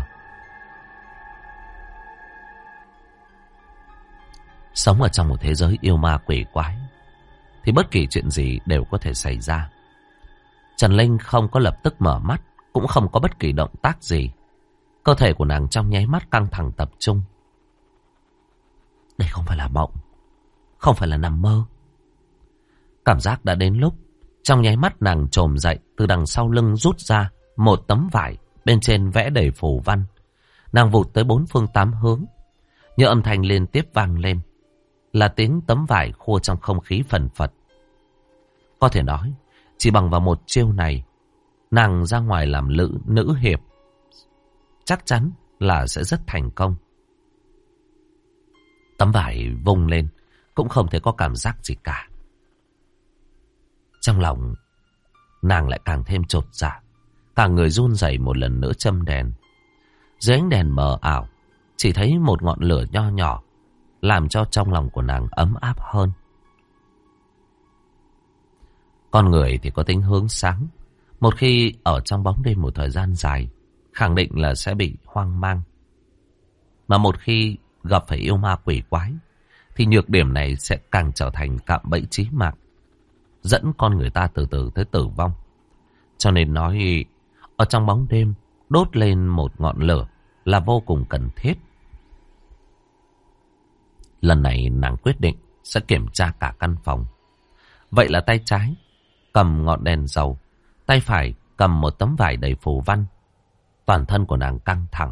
Sống ở trong một thế giới yêu ma quỷ quái thì bất kỳ chuyện gì đều có thể xảy ra. Trần Linh không có lập tức mở mắt, cũng không có bất kỳ động tác gì. Cơ thể của nàng trong nháy mắt căng thẳng tập trung. Đây không phải là mộng, không phải là nằm mơ. Cảm giác đã đến lúc. Trong nháy mắt nàng chồm dậy, từ đằng sau lưng rút ra một tấm vải, bên trên vẽ đầy phù văn. Nàng vụt tới bốn phương tám hướng. Như âm thanh liên tiếp vang lên, là tiếng tấm vải khua trong không khí phần phật. Có thể nói, chỉ bằng vào một chiêu này, nàng ra ngoài làm nữ hiệp chắc chắn là sẽ rất thành công. Tấm vải vung lên, cũng không thể có cảm giác gì cả. Trong lòng, nàng lại càng thêm chột dạ, cả người run rẩy một lần nữa châm đèn. Dưới ánh đèn mờ ảo, chỉ thấy một ngọn lửa nho nhỏ, làm cho trong lòng của nàng ấm áp hơn. Con người thì có tính hướng sáng. Một khi ở trong bóng đêm một thời gian dài, khẳng định là sẽ bị hoang mang. Mà một khi gặp phải yêu ma quỷ quái, thì nhược điểm này sẽ càng trở thành cạm bẫy chí mạng, dẫn con người ta từ từ tới tử vong. Cho nên nói, ở trong bóng đêm, đốt lên một ngọn lửa là vô cùng cần thiết. Lần này nàng quyết định sẽ kiểm tra cả căn phòng. Vậy là tay trái cầm ngọn đèn dầu, tay phải cầm một tấm vải đầy phù văn. Toàn thân của nàng căng thẳng.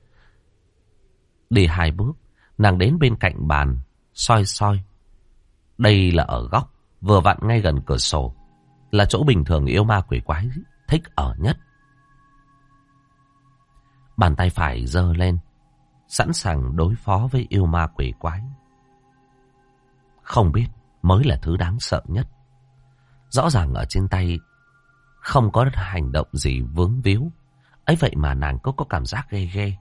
Đi 2 bước, nàng đến bên cạnh bàn, soi soi. Đây là ở góc, vừa vặn ngay gần cửa sổ, là chỗ bình thường yêu ma quỷ quái thích ở nhất. Bàn tay phải giơ lên, sẵn sàng đối phó với yêu ma quỷ quái. Không biết mới là thứ đáng sợ nhất. Rõ ràng ở trên tay không có hành động gì vướng víu, ấy vậy mà nàng có cảm giác ghê ghê.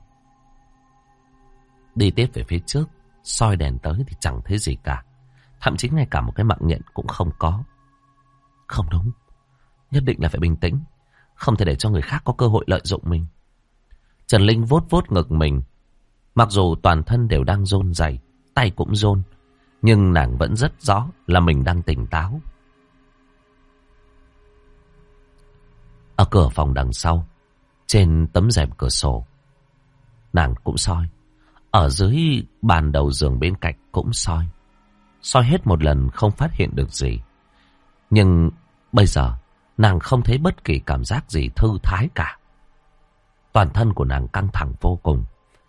Đi tiếp về phía trước, soi đèn tới thì chẳng thấy gì cả. Thậm chí ngay cả một cái mạng nhện cũng không có. Không đúng, nhất định là phải bình tĩnh, không thể để cho người khác có cơ hội lợi dụng mình. Trần Linh vuốt vuốt ngực mình. Mặc dù toàn thân đều đang run rẩy, tay cũng run, nhưng nàng vẫn rất rõ là mình đang tỉnh táo. Ở cửa phòng đằng sau, trên tấm rèm cửa sổ, nàng cũng soi. Ở dưới bàn đầu giường bên cạnh cũng soi. Soi hết một lần không phát hiện được gì. Nhưng bây giờ nàng không thấy bất kỳ cảm giác gì thư thái cả. Toàn thân của nàng căng thẳng vô cùng.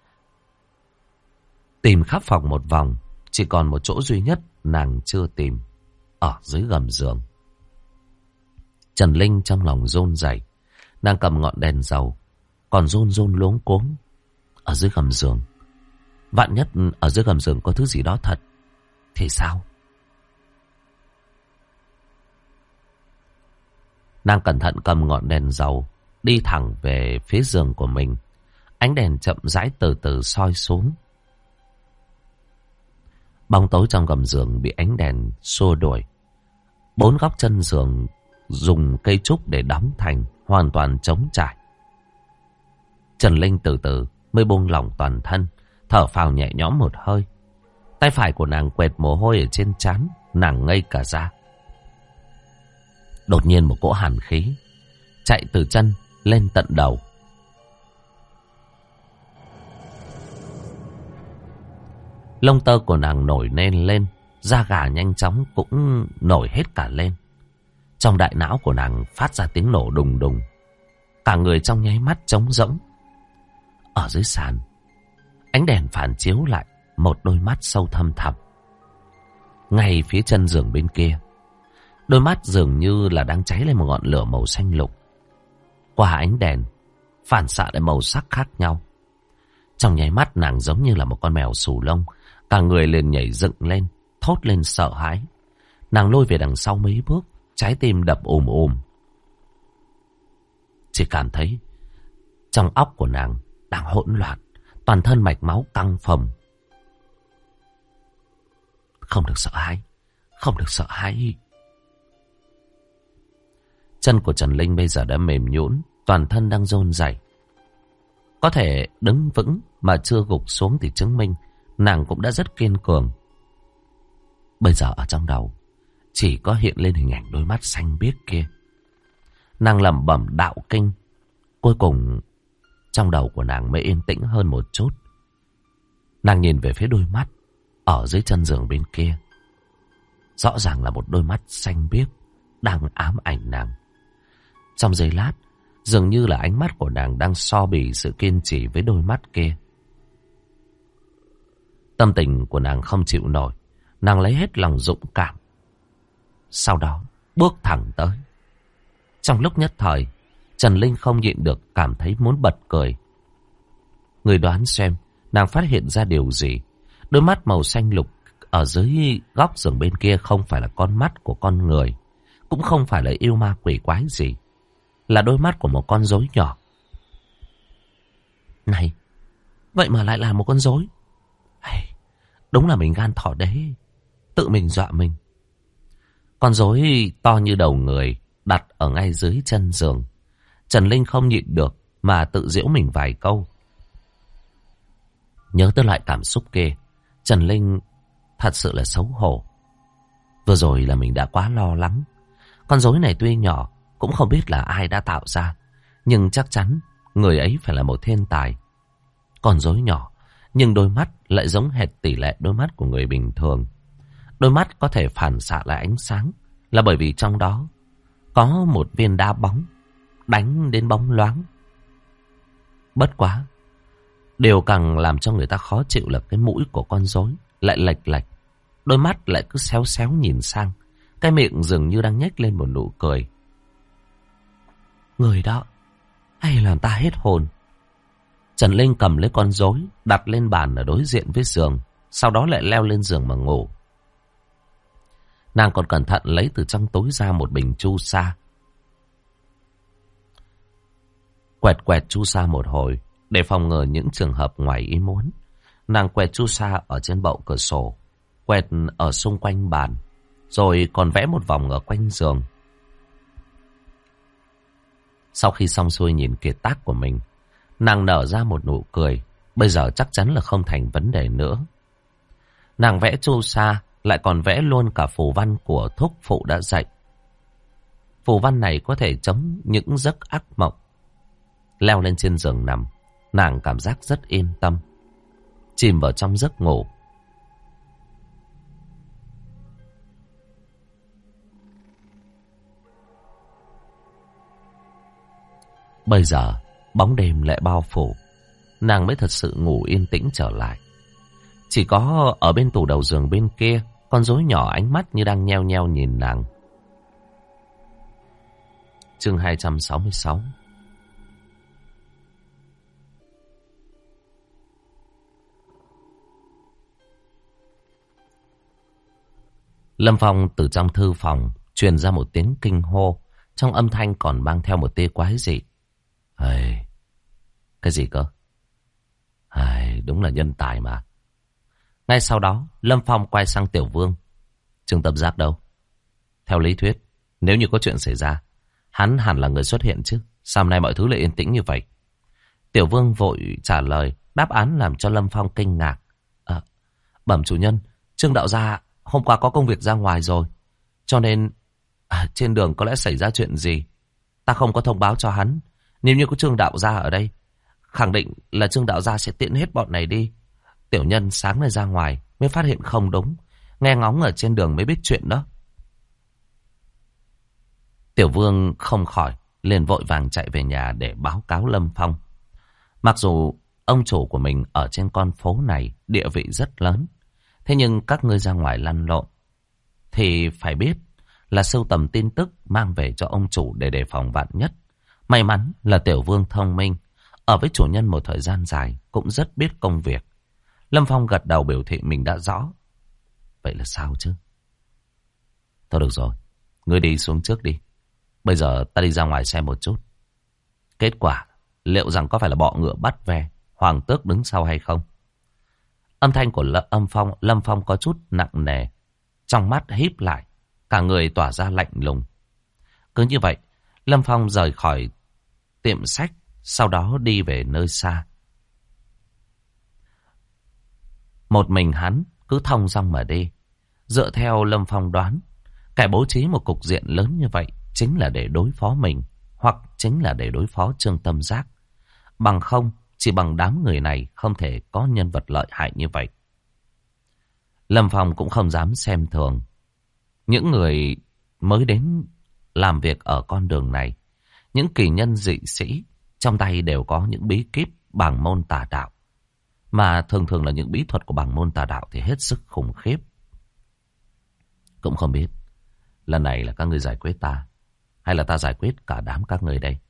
Tìm khắp phòng một vòng, chỉ còn một chỗ duy nhất nàng chưa tìm, ở dưới gầm giường. Trần Linh trong lòng run rẩy, nàng cầm ngọn đèn dầu, còn run run luống cuống. Ở dưới gầm giường, vạn nhất ở dưới gầm giường có thứ gì đó thật thì sao? Nàng cẩn thận cầm ngọn đèn dầu, đi thẳng về phía giường của mình. Ánh đèn chậm rãi từ từ soi xuống. Bóng tối trong gầm giường bị ánh đèn xua đuổi. 4 góc chân giường dùng cây trúc để đóng thành, hoàn toàn trống trải. Trần Linh từ từ mới buông lỏng toàn thân, thở phào nhẹ nhõm một hơi. Tay phải của nàng quệt mồ hôi ở trên trán, nàng ngây cả ra. Đột nhiên một cỗ hàn khí chạy từ chân lên tận đầu. Lông tơ của nàng nổi nên lên, da gà nhanh chóng cũng nổi hết cả lên. Trong đại não của nàng phát ra tiếng nổ đùng đùng. Cả người trong nháy mắt trống rỗng. Ở dưới sàn, ánh đèn phản chiếu lại một đôi mắt sâu thăm thẳm. Ngay phía chân giường bên kia, đôi mắt dường như là đang cháy lên một ngọn lửa màu xanh lục. Qua ánh đèn, phản xạ lại màu sắc khác nhau. Trong nháy mắt nàng giống như là một con mèo xù lông, cả người liền nhảy dựng lên, thốt lên sợ hãi. Nàng lôi về đằng sau mấy bước, trái tim đập ùm ùm. Chỉ cảm thấy trong óc của nàng đang hỗn loạn, toàn thân mạch máu căng phồng. Không được sợ hãi, không được sợ hãi. Chân của Trần Linh bây giờ đã mềm nhũn, toàn thân đang run rẩy. Có thể đứng vững mà chưa gục xuống thì chứng minh nàng cũng đã rất kiên cường. Bây giờ ở trong đầu chỉ có hiện lên hình ảnh đôi mắt xanh biếc kia. Nàng lẩm bẩm đạo kinh. Cuối cùng trong đầu của nàng mới yên tĩnh hơn một chút. Nàng nhìn về phía đôi mắt ở dưới chân giường bên kia. Rõ ràng là một đôi mắt xanh biếc đang ám ảnh nàng. Trong giây lát, dường như là ánh mắt của nàng đang so bì sự kiên trì với đôi mắt kia. Tâm tình của nàng không chịu nổi, nàng lấy hết lòng dũng cảm. Sau đó, bước thẳng tới. Trong lúc nhất thời, Trần Linh không nhịn được cảm thấy muốn bật cười. Người đoán xem, nàng phát hiện ra điều gì? Đôi mắt màu xanh lục ở dưới góc giường bên kia không phải là con mắt của con người, cũng không phải là yêu ma quỷ quái gì, là đôi mắt của một con rối nhỏ. Này, vậy mà lại là một con rối. Đúng là mình gan thỏ đế, tự mình dọa mình. Con rối to như đầu người đặt ở ngay dưới chân giường. Trần Linh không nhịn được mà tự giễu mình vài câu. Nhớ tới loại cảm xúc kia, Trần Linh thật sự là xấu hổ. Vừa rồi là mình đã quá lo lắng. Con rối này tuy nhỏ, cũng không biết là ai đã tạo ra, nhưng chắc chắn người ấy phải là một thiên tài. Con rối nhỏ, nhưng đôi mắt lại giống hệt tỷ lệ đôi mắt của người bình thường. Đôi mắt có thể phản xạ lại ánh sáng là bởi vì trong đó có một viên đá bóng đánh đến bóng loáng. Bất quá, điều càng làm cho người ta khó chịu là cái mũi của con rối lại lệch lệch, đôi mắt lại cứ xéo xéo nhìn sang, cái miệng dường như đang nhếch lên một nụ cười. Người đó hay làm ta hết hồn. Trần Linh cầm lấy con rối đặt lên bàn ở đối diện với giường, sau đó lại leo lên giường mà ngủ. Nàng còn cẩn thận lấy từ trong túi ra một bình chu sa. Quẹt quẹt chu sa một hồi để phòng ngừa những trường hợp ngoài ý muốn. Nàng quẹt chu sa ở trên bậu cửa sổ, quẹt ở xung quanh bàn, rồi còn vẽ một vòng ở quanh giường. Sau khi xong xuôi nhìn kiệt tác của mình, nàng nở ra một nụ cười. Bây giờ chắc chắn là không thành vấn đề nữa. Nàng vẽ chu sa lại còn vẽ luôn cả phù văn của thúc phụ đã dạy. Phù văn này có thể chống những giấc ác mộng. Leo lên trên giường nằm, nàng cảm giác rất yên tâm, chìm vào trong giấc ngủ. Bây giờ bóng đêm lại bao phủ, nàng mới thật sự ngủ yên tĩnh trở lại. Chỉ có ở bên tủ đầu giường bên kia, con rối nhỏ ánh mắt như đang nheo nheo nhìn nàng. chương 266. Lâm Phong từ trong thư phòng truyền ra một tiếng kinh hô, trong âm thanh còn mang theo một tia quái dị. Cái gì cơ? Đúng là nhân tài mà. Ngay sau đó, Lâm Phong quay sang Tiểu Vương. Trương Tâm Giác đâu? Theo lý thuyết, nếu như có chuyện xảy ra, hắn hẳn là người xuất hiện chứ. Sao hôm nay mọi thứ lại yên tĩnh như vậy? Tiểu Vương vội trả lời, đáp án làm cho Lâm Phong kinh ngạc. Bẩm chủ nhân, Trương đạo gia hôm qua có công việc ra ngoài rồi, cho nên trên đường có lẽ xảy ra chuyện gì. Ta không có thông báo cho hắn. Nếu như có Trương đạo gia ở đây, khẳng định là Trương đạo gia sẽ tiễn hết bọn này đi. Tiểu nhân sáng nay ra ngoài mới phát hiện không đúng, nghe ngóng ở trên đường mới biết chuyện đó. Tiểu Vương không khỏi liền vội vàng chạy về nhà để báo cáo Lâm Phong. Mặc dù ông chủ của mình ở trên con phố này địa vị rất lớn, thế nhưng các ngươi ra ngoài lăn lộn thì phải biết là sưu tầm tin tức mang về cho ông chủ để đề phòng vạn nhất. May mắn là Tiểu Vương thông minh, ở với chủ nhân một thời gian dài cũng rất biết công việc. Lâm Phong gật đầu biểu thị mình đã rõ. Vậy là sao chứ? Thôi được rồi, ngươi đi xuống trước đi. Bây giờ ta đi ra ngoài xem một chút. Kết quả liệu rằng có phải là bọ ngựa bắt ve, hoàng tước đứng sau hay không? Âm thanh của Lâm Phong có chút nặng nề, trong mắt híp lại, cả người tỏa ra lạnh lùng. Cứ như vậy, Lâm Phong rời khỏi tiệm sách, sau đó đi về nơi xa. Một mình hắn cứ thong dong mà đi. Dựa theo Lâm Phong đoán, kẻ bố trí một cục diện lớn như vậy chính là để đối phó mình, hoặc chính là để đối phó Trương Tâm Giác. Bằng không, chỉ bằng đám người này không thể có nhân vật lợi hại như vậy. Lâm Phong cũng không dám xem thường những người mới đến làm việc ở con đường này. Những kỳ nhân dị sĩ trong tay đều có những bí kíp bảng môn tà đạo, mà thường thường là những bí thuật của bảng môn tà đạo thì hết sức khủng khiếp. Cũng không biết lần này là các người giải quyết ta, hay là ta giải quyết cả đám các người đây.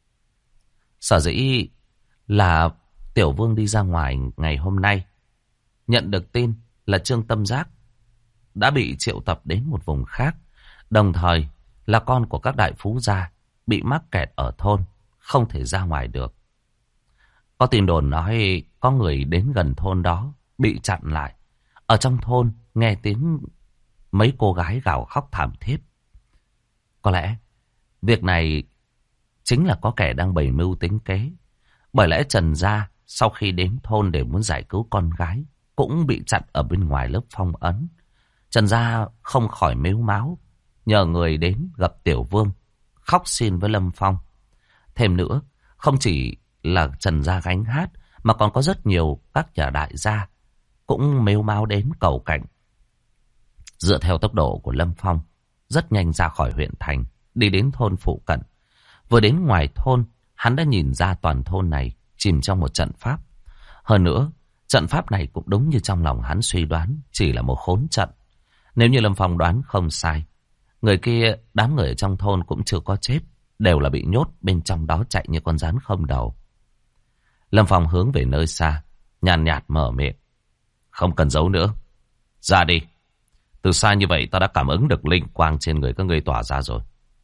Sở dĩ là Tiểu Vương đi ra ngoài ngày hôm nay, nhận được tin là Trương Tâm Giác đã bị triệu tập đến một vùng khác, đồng thời là con của các đại phú gia bị mắc kẹt ở thôn, không thể ra ngoài được. Có tin đồn nói có người đến gần thôn đó bị chặn lại. Ở trong thôn nghe tiếng mấy cô gái gào khóc thảm thiết. Có lẽ việc này chính là có kẻ đang bày mưu tính kế. Bởi lẽ Trần gia sau khi đến thôn để muốn giải cứu con gái cũng bị chặn ở bên ngoài lớp phong ấn. Trần gia không khỏi mếu máo, nhờ người đến gặp Tiểu Vương, khóc xin với Lâm Phong. Thêm nữa, không chỉ là Trần gia gánh hát, mà còn có rất nhiều các nhà đại gia cũng mếu máo đến cầu cảnh. Dựa theo tốc độ của Lâm Phong, rất nhanh ra khỏi huyện thành, đi đến thôn phụ cận. Vừa đến ngoài thôn, hắn đã nhìn ra toàn thôn này chìm trong một trận pháp. Hơn nữa, trận pháp này cũng đúng như trong lòng hắn suy đoán, chỉ là một khốn trận. Nếu như Lâm Phong đoán không sai, người kia, đám người ở trong thôn cũng chưa có chết, đều là bị nhốt bên trong đó chạy như con rắn không đầu. Lâm Phong hướng về nơi xa, nhàn nhạt mở miệng. Không cần giấu nữa, ra đi. Từ xa như vậy ta đã cảm ứng được linh quang trên người các ngươi tỏa ra rồi.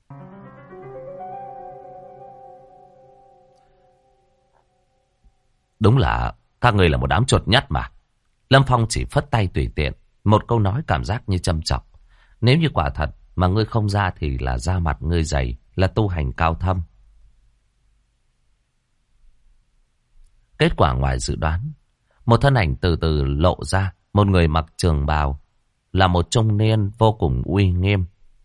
Đúng là các ngươi là một đám chuột nhắt mà. Lâm Phong chỉ phất tay tùy tiện, một câu nói cảm giác như châm chọc. Nếu như quả thật mà ngươi không ra thì là da mặt ngươi dày, là tu hành cao thâm. Kết quả ngoài dự đoán, một thân ảnh từ từ lộ ra, một người mặc trường bào, là một trung niên vô cùng uy nghiêm.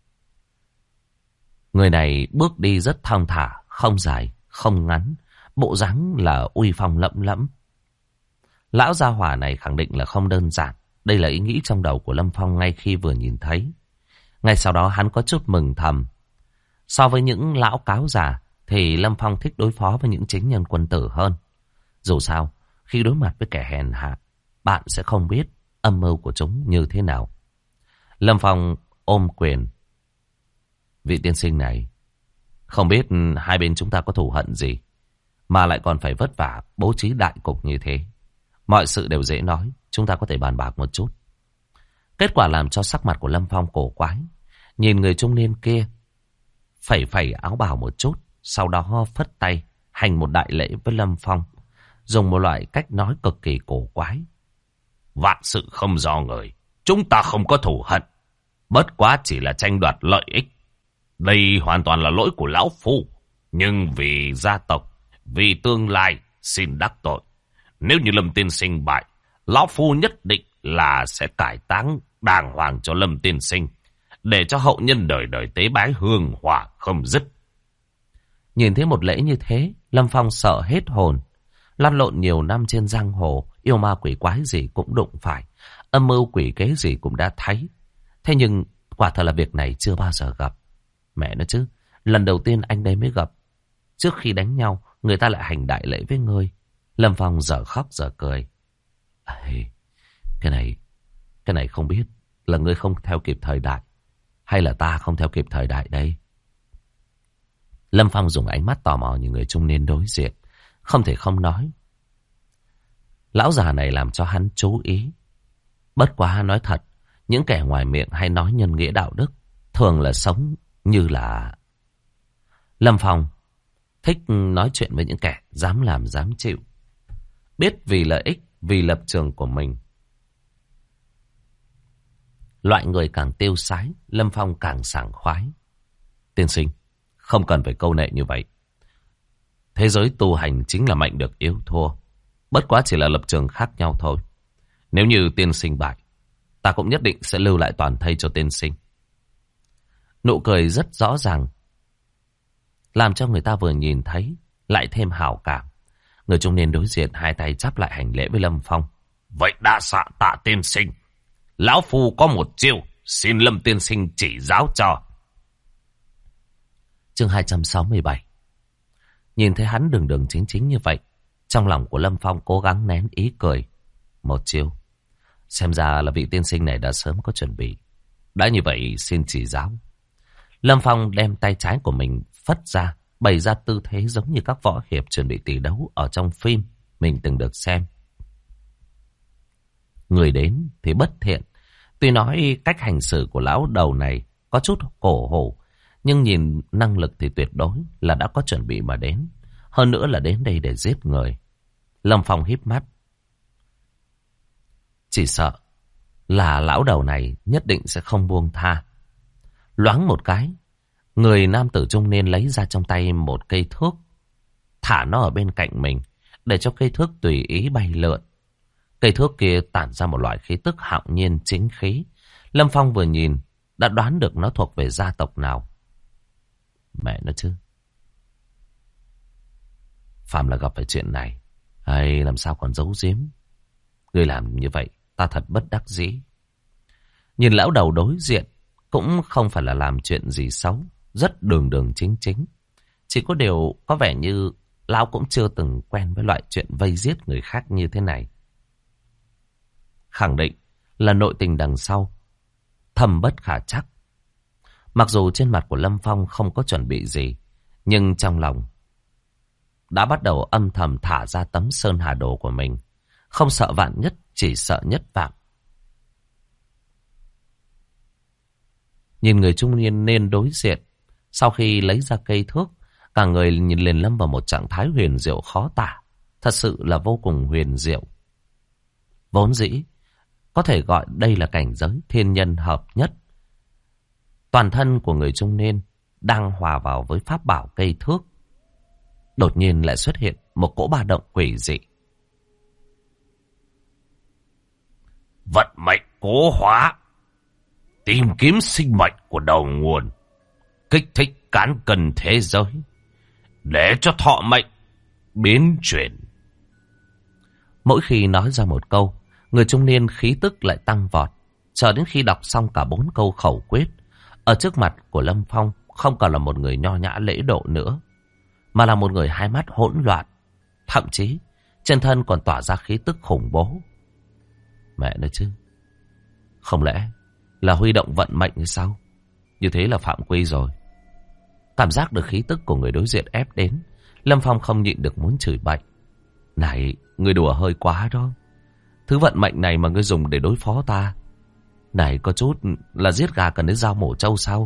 Người này bước đi rất thong thả, không dài, không ngắn, bộ dáng là uy phong lẫm lẫm. Lão gia hỏa này khẳng định là không đơn giản. Đây là ý nghĩ trong đầu của Lâm Phong ngay khi vừa nhìn thấy. Ngay sau đó hắn có chút mừng thầm. So với những lão cáo già thì Lâm Phong thích đối phó với những chính nhân quân tử hơn. Dù sao, khi đối mặt với kẻ hèn hạ, bạn sẽ không biết âm mưu của chúng như thế nào. Lâm Phong ôm quyền. Vị tiên sinh này, Không biết hai bên chúng ta có thù hận gì mà lại còn phải vất vả bố trí đại cục như thế. Mọi sự đều dễ nói, chúng ta có thể bàn bạc một chút. Kết quả làm cho sắc mặt của Lâm Phong cổ quái. Nhìn người trung niên kia phẩy áo bào một chút, sau đó phất tay hành một đại lễ với Lâm Phong, dùng một loại cách nói cực kỳ cổ quái. Vạn sự không do người, chúng ta không có thù hận, bất quá chỉ là tranh đoạt lợi ích. Đây hoàn toàn là lỗi của lão phu, nhưng vì gia tộc, vì tương lai xin đắc tội. Nếu như Lâm tiên sinh bại, lão phu nhất định là sẽ cải táng đàng hoàng cho Lâm tiên sinh, để cho hậu nhân đời đời tế bái hương hỏa không dứt. Nhìn thấy một lễ như thế, Lâm Phong sợ hết hồn. Lăn lộn nhiều năm trên giang hồ, yêu ma quỷ quái gì cũng đụng phải, âm mưu quỷ kế gì cũng đã thấy. Thế nhưng quả thật là việc này chưa bao giờ gặp. Mẹ nó chứ, lần đầu tiên anh đây mới gặp. Trước khi đánh nhau, người ta lại hành đại lễ với ngươi. Lâm Phong dở khóc dở cười. Cái này không biết là ngươi không theo kịp thời đại, hay là ta không theo kịp thời đại đây. Lâm Phong dùng ánh mắt tò mò nhìn người trung niên đối diện, không thể không nói. Lão già này làm cho hắn chú ý. Bất quá nói thật, những kẻ ngoài miệng hay nói nhân nghĩa đạo đức thường là sống như là... Lâm Phong thích nói chuyện với những kẻ dám làm dám chịu, biết vì lợi ích, vì lập trường của mình. Loại người càng tiêu sái, Lâm Phong càng sảng khoái. Tiên sinh, không cần phải câu nệ như vậy. Thế giới tu hành chính là mạnh được yếu thua, bất quá chỉ là lập trường khác nhau thôi. Nếu như tiên sinh bại, ta cũng nhất định sẽ lưu lại toàn thây cho tiên sinh. Nụ cười rất rõ ràng, làm cho người ta vừa nhìn thấy lại thêm hảo cảm. Người trung niên đối diện hai tay chắp lại hành lễ với Lâm Phong. Vậy đa tạ Tạ tiên sinh, lão phu có một chiêu, xin Lâm tiên sinh chỉ giáo cho. Chương 267. Nhìn thấy hắn đường đường chính chính như vậy, trong lòng của Lâm Phong cố gắng nén ý cười. Một chiêu, xem ra là vị tiên sinh này đã sớm có chuẩn bị. Đã như vậy xin chỉ giáo. Lâm Phong đem tay trái của mình phất ra, bày ra tư thế giống như các võ hiệp chuẩn bị tỷ đấu ở trong phim mình từng được xem. Người đến thì bất thiện. Tuy nói cách hành xử của lão đầu này có chút cổ hủ, nhưng nhìn năng lực thì tuyệt đối là đã có chuẩn bị mà đến. Hơn nữa là đến đây để giết người. Lâm Phong híp mắt. Chỉ sợ là lão đầu này nhất định sẽ không buông tha. Loáng một cái, người nam tử trung niên lấy ra trong tay một cây thước, thả nó ở bên cạnh mình, để cho cây thước tùy ý bay lượn. Cây thước kia tản ra một loại khí tức hạo nhiên chính khí. Lâm Phong vừa nhìn đã đoán được nó thuộc về gia tộc nào. Mẹ nó chứ, phàm là gặp phải chuyện này, hay làm sao còn giấu giếm. Người làm như vậy ta thật bất đắc dĩ. Nhìn lão đầu đối diện cũng không phải là làm chuyện gì xấu, rất đường đường chính chính. Chỉ có điều có vẻ như lão cũng chưa từng quen với loại chuyện vây giết người khác như thế này. Khẳng định là nội tình đằng sau thâm bất khả trắc. Mặc dù trên mặt của Lâm Phong không có chuẩn bị gì, nhưng trong lòng đã bắt đầu âm thầm thả ra tấm sơn hà đồ của mình. Không sợ vạn nhất, chỉ sợ nhất vạn. Nhìn người trung niên nên đối diện, sau khi lấy ra cây thước, cả người nhìn liền lâm vào một trạng thái huyền diệu khó tả. Thật sự là vô cùng huyền diệu. Vốn dĩ có thể gọi đây là cảnh giới thiên nhân hợp nhất. Toàn thân của người trung niên đang hòa vào với pháp bảo cây thước. Đột nhiên lại xuất hiện một cỗ ba động quỷ dị. Vận mệnh cố hóa, tìm kiếm sinh mệnh của đầu nguồn, kích thích cán cân thế giới, để cho thọ mệnh biến chuyển. Mỗi khi nói ra một câu, người trung niên khí tức lại tăng vọt, chờ đến khi đọc xong cả 4 câu khẩu quyết. Ở trước mặt của Lâm Phong không còn là một người nho nhã lễ độ nữa, mà là một người hai mắt hỗn loạn, thậm chí trên thân còn tỏa ra khí tức khủng bố. Mẹ nói chứ, không lẽ là huy động vận mệnh hay sao? Như thế là phạm quy rồi. Cảm giác được khí tức của người đối diện ép đến, Lâm Phong không nhịn được muốn chửi bậy. Này, ngươi đùa hơi quá đó. Thứ vận mệnh này mà ngươi dùng để đối phó ta. Này, có chút là giết gà cần đến dao mổ trâu sao?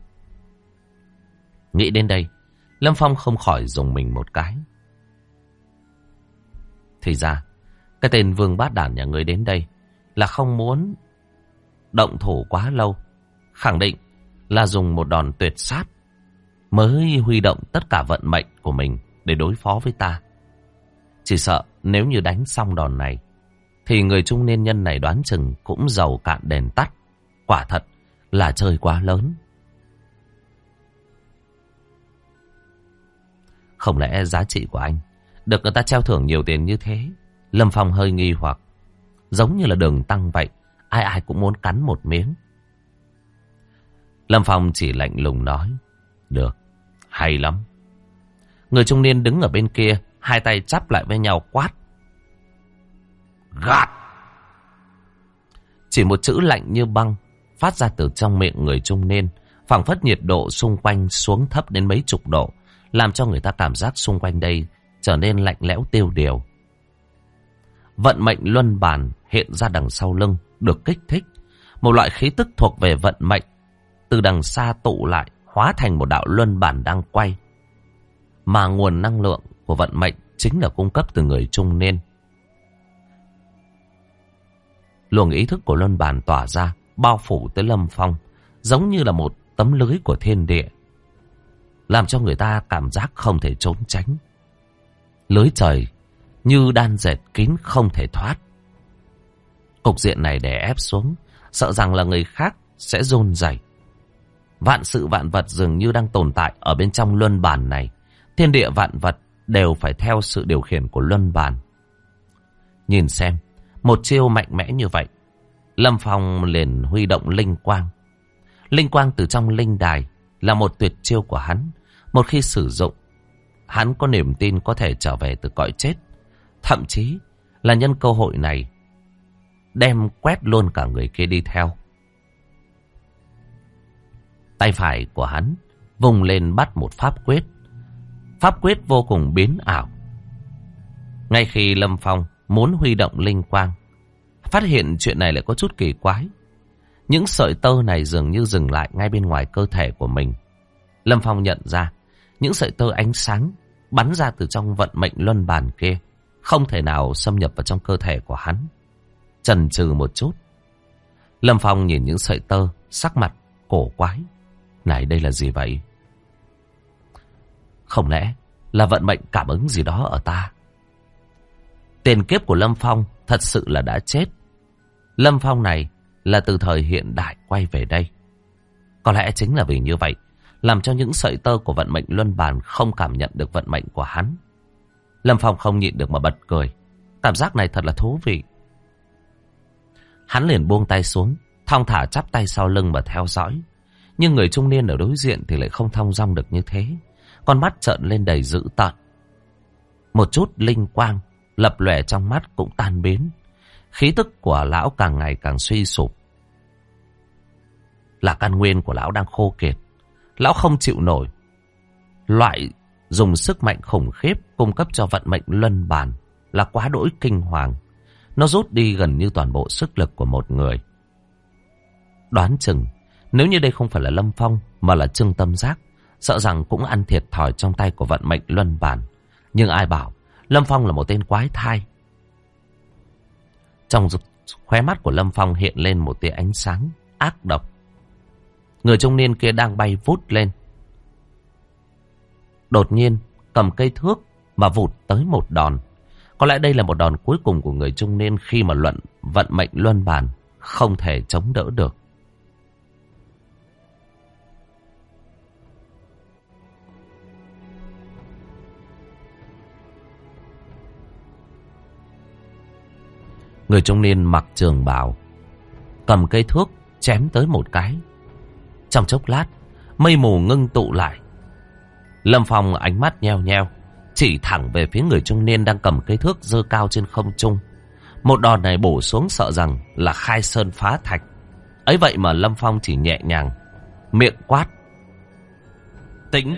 Nghĩ đến đây, Lâm Phong không khỏi dùng mình một cái. Thì ra, cái tên Vương Bát Đản nhà ngươi đến đây là không muốn động thủ quá lâu. Khẳng định là dùng một đòn tuyệt sát mới huy động tất cả vận mệnh của mình để đối phó với ta. Chỉ sợ nếu như đánh xong đòn này thì người trung niên nhân này đoán chừng cũng giàu cạn đèn tắt. Quả thật là chơi quá lớn. Không lẽ giá trị của anh được người ta treo thưởng nhiều tiền như thế? Lâm Phong hơi nghi hoặc. Giống như là đường tăng vậy, ai ai cũng muốn cắn một miếng. Lâm Phong chỉ lạnh lùng nói. Được, hay lắm. Người trung niên đứng ở bên kia, hai tay chắp lại với nhau quát. Gạt! Chỉ một chữ lạnh như băng phát ra từ trong miệng người trung niên, phảng phất nhiệt độ xung quanh xuống thấp đến mấy chục độ, làm cho người ta cảm giác xung quanh đây trở nên lạnh lẽo tiêu điều. Vận mệnh luân bàn hiện ra đằng sau lưng, được kích thích. Một loại khí tức thuộc về vận mệnh từ đằng xa tụ lại, hóa thành một đạo luân bản đang quay. Mà nguồn năng lượng của vận mệnh chính là cung cấp từ người trung niên. Luồng ý thức của luân bản tỏa ra, bao phủ tới Lâm Phong, giống như là một tấm lưới của thiên địa, làm cho người ta cảm giác không thể trốn tránh. Lưới trời như đan dệt kín không thể thoát. Cục diện này đè ép xuống, sợ rằng là người khác sẽ run rẩy. Vạn sự vạn vật dường như đang tồn tại ở bên trong luân bản này. Thiên địa vạn vật đều phải theo sự điều khiển của luân bản. Nhìn xem, một chiêu mạnh mẽ như vậy, Lâm Phong liền huy động linh quang. Linh quang từ trong linh đài là một tuyệt chiêu của hắn. Một khi sử dụng, hắn có niềm tin có thể trở về từ cõi chết. Thậm chí là nhân cơ hội này đem quét luôn cả người kia đi theo. Tay phải của hắn vùng lên bắt một pháp quyết. Pháp quyết vô cùng biến ảo. Ngay khi Lâm Phong muốn huy động linh quang, phát hiện chuyện này lại có chút kỳ quái. Những sợi tơ này dường như dừng lại ngay bên ngoài cơ thể của mình. Lâm Phong nhận ra những sợi tơ ánh sáng bắn ra từ trong vận mệnh luân bàn kia không thể nào xâm nhập vào trong cơ thể của hắn. Chần chừ một chút, Lâm Phong nhìn những sợi tơ, sắc mặt cổ quái. Này, đây là gì vậy? Không lẽ là vận mệnh cảm ứng gì đó ở ta? Tiền kiếp của Lâm Phong thật sự là đã chết. Lâm Phong này là từ thời hiện đại quay về đây. Có lẽ chính là vì như vậy, làm cho những sợi tơ của vận mệnh luân bàn không cảm nhận được vận mệnh của hắn. Lâm Phong không nhịn được mà bật cười. Cảm giác này thật là thú vị. Hắn liền buông tay xuống, thong thả chắp tay sau lưng mà theo dõi. Nhưng người trung niên ở đối diện thì lại không thong dong được như thế. Con mắt trợn lên đầy dữ tợn. Một chút linh quang lập lòe trong mắt cũng tan biến. Khí tức của lão càng ngày càng suy sụp. Là căn nguyên của lão đang khô kiệt. Lão không chịu nổi loại dùng sức mạnh khủng khiếp cung cấp cho vận mệnh luân bàn là quá đỗi kinh hoàng. Nó rút đi gần như toàn bộ sức lực của một người. Đoán chừng nếu như đây không phải là Lâm Phong mà là Trương Tâm Giác, sợ rằng cũng ăn thiệt thòi trong tay của vận mệnh luân bàn. Nhưng ai bảo Lâm Phong là một tên quái thai. Trong khóe mắt của Lâm Phong hiện lên một tia ánh sáng ác độc. Người trung niên kia đang bay vút lên, đột nhiên cầm cây thước mà vụt tới một đòn. Có lẽ đây là một đòn cuối cùng của người trung niên khi mà vận mệnh luân bàn không thể chống đỡ được. Người trung niên mặc trường bào, cầm cây thước chém tới một cái. Trong chốc lát, mây mù ngưng tụ lại. Lâm Phong ánh mắt nheo nheo, chỉ thẳng về phía người trung niên đang cầm cây thước giơ cao trên không trung. Một đòn này bổ xuống sợ rằng là khai sơn phá thạch. Ấy vậy mà Lâm Phong chỉ nhẹ nhàng miệng quát: tĩnh.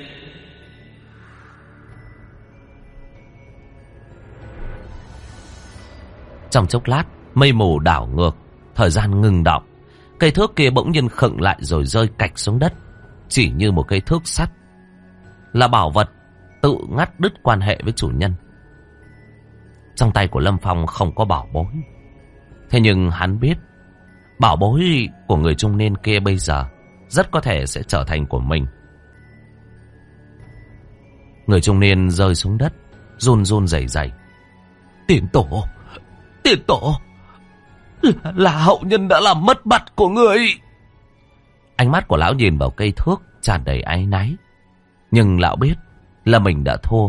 Trong chốc lát, mây mù đảo ngược, thời gian ngừng đọng. Cây thước kia bỗng nhiên khựng lại rồi rơi cạch xuống đất, chỉ như một cây thước sắt. Là bảo vật tự ngắt đứt quan hệ với chủ nhân. Trong tay của Lâm Phong không có bảo bối. Thế nhưng hắn biết, bảo bối của người trung niên kia bây giờ rất có thể sẽ trở thành của mình. Người trung niên rơi xuống đất, run run rẩy rẩy. Tiền tổ, tiền tổ, là hậu nhân đã làm mất mặt của người. Ánh mắt của lão nhìn vào cây thước tràn đầy áy náy. Nhưng lão biết là mình đã thua.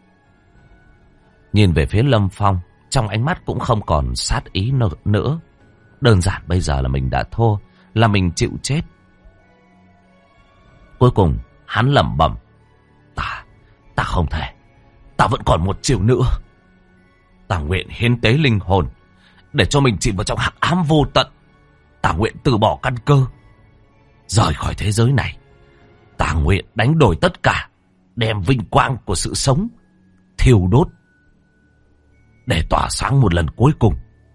Nhìn về phía Lâm Phong, trong ánh mắt cũng không còn sát ý nữa. Đơn giản bây giờ là mình đã thua, là mình chịu chết. Cuối cùng hắn lẩm bẩm, ta không thể, ta vẫn còn một chiều nữa. Ta nguyện hiến tế linh hồn để cho mình chìm vào trong hắc ám vô tận. Ta nguyện từ bỏ căn cơ, rời khỏi thế giới này. Ta nguyện đánh đổi tất cả, đem vinh quang của sự sống thiêu đốt để tỏa sáng một lần cuối cùng.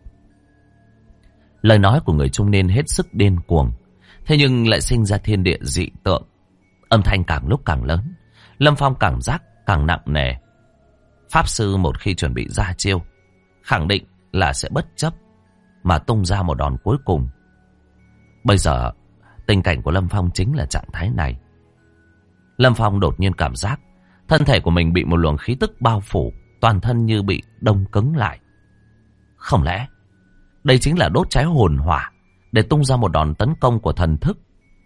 Lời nói của người trung niên hết sức điên cuồng, thế nhưng lại sinh ra thiên địa dị tượng. Âm thanh càng lúc càng lớn, Lâm Phong cảm giác càng nặng nề. Pháp sư một khi chuẩn bị ra chiêu, khẳng định là sẽ bất chấp mà tung ra một đòn cuối cùng. Bây giờ tình cảnh của Lâm Phong chính là trạng thái này. Lâm Phong đột nhiên cảm giác thân thể của mình bị một luồng khí tức bao phủ, toàn thân như bị đông cứng lại. Không lẽ đây chính là đốt cháy hồn hỏa để tung ra một đòn tấn công của thần thức?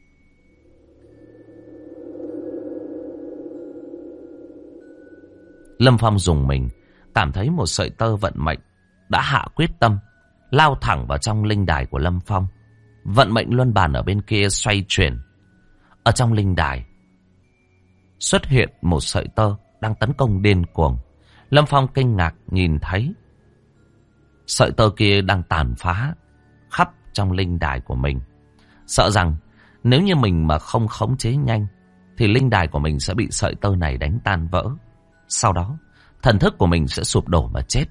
Lâm Phong dùng mình, cảm thấy một sợi tơ vận mệnh đã hạ quyết tâm, lao thẳng vào trong linh đài của Lâm Phong. Vận mệnh luân bàn ở bên kia xoay chuyển. Ở trong linh đài xuất hiện một sợi tơ đang tấn công điên cuồng. Lâm Phong kinh ngạc nhìn thấy sợi tơ kia đang tàn phá khắp trong linh đài của mình. Sợ rằng nếu như mình mà không khống chế nhanh thì linh đài của mình sẽ bị sợi tơ này đánh tan vỡ. Sau đó thần thức của mình sẽ sụp đổ mà chết.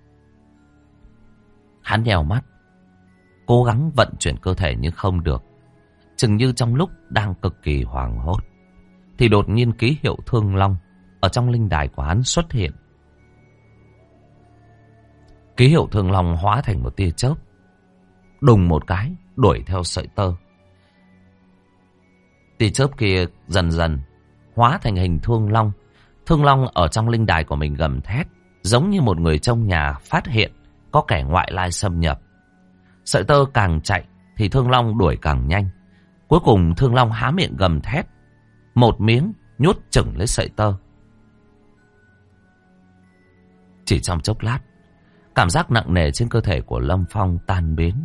Hắn nheo mắt, cố gắng vận chuyển cơ thể nhưng không được. Chừng như trong lúc đang cực kỳ hoảng hốt thì đột nhiên ký hiệu Thương Long ở trong linh đài của hắn xuất hiện. Ký hiệu Thương Long hóa thành một tia chớp, đùng một cái đuổi theo sợi tơ. Tia chớp kia dần dần hóa thành hình Thương Long. Thương Long ở trong linh đài của mình gầm thét, giống như một người trong nhà phát hiện có kẻ ngoại lai xâm nhập. Sợi tơ càng chạy thì Thương Long đuổi càng nhanh. Cuối cùng Thương Long há miệng gầm thét, một miếng nhốt chừng lấy sợi tơ. Chỉ trong chốc lát, cảm giác nặng nề trên cơ thể của Lâm Phong tan biến.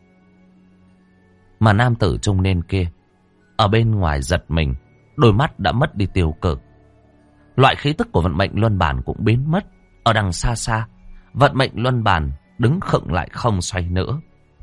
Mà nam tử trung niên kia ở bên ngoài giật mình, đôi mắt đã mất đi tiêu cực. Loại khí tức của vận mệnh luân bản cũng biến mất. Ở đằng xa xa, vận mệnh luân bản đứng khựng lại không xoay nữa.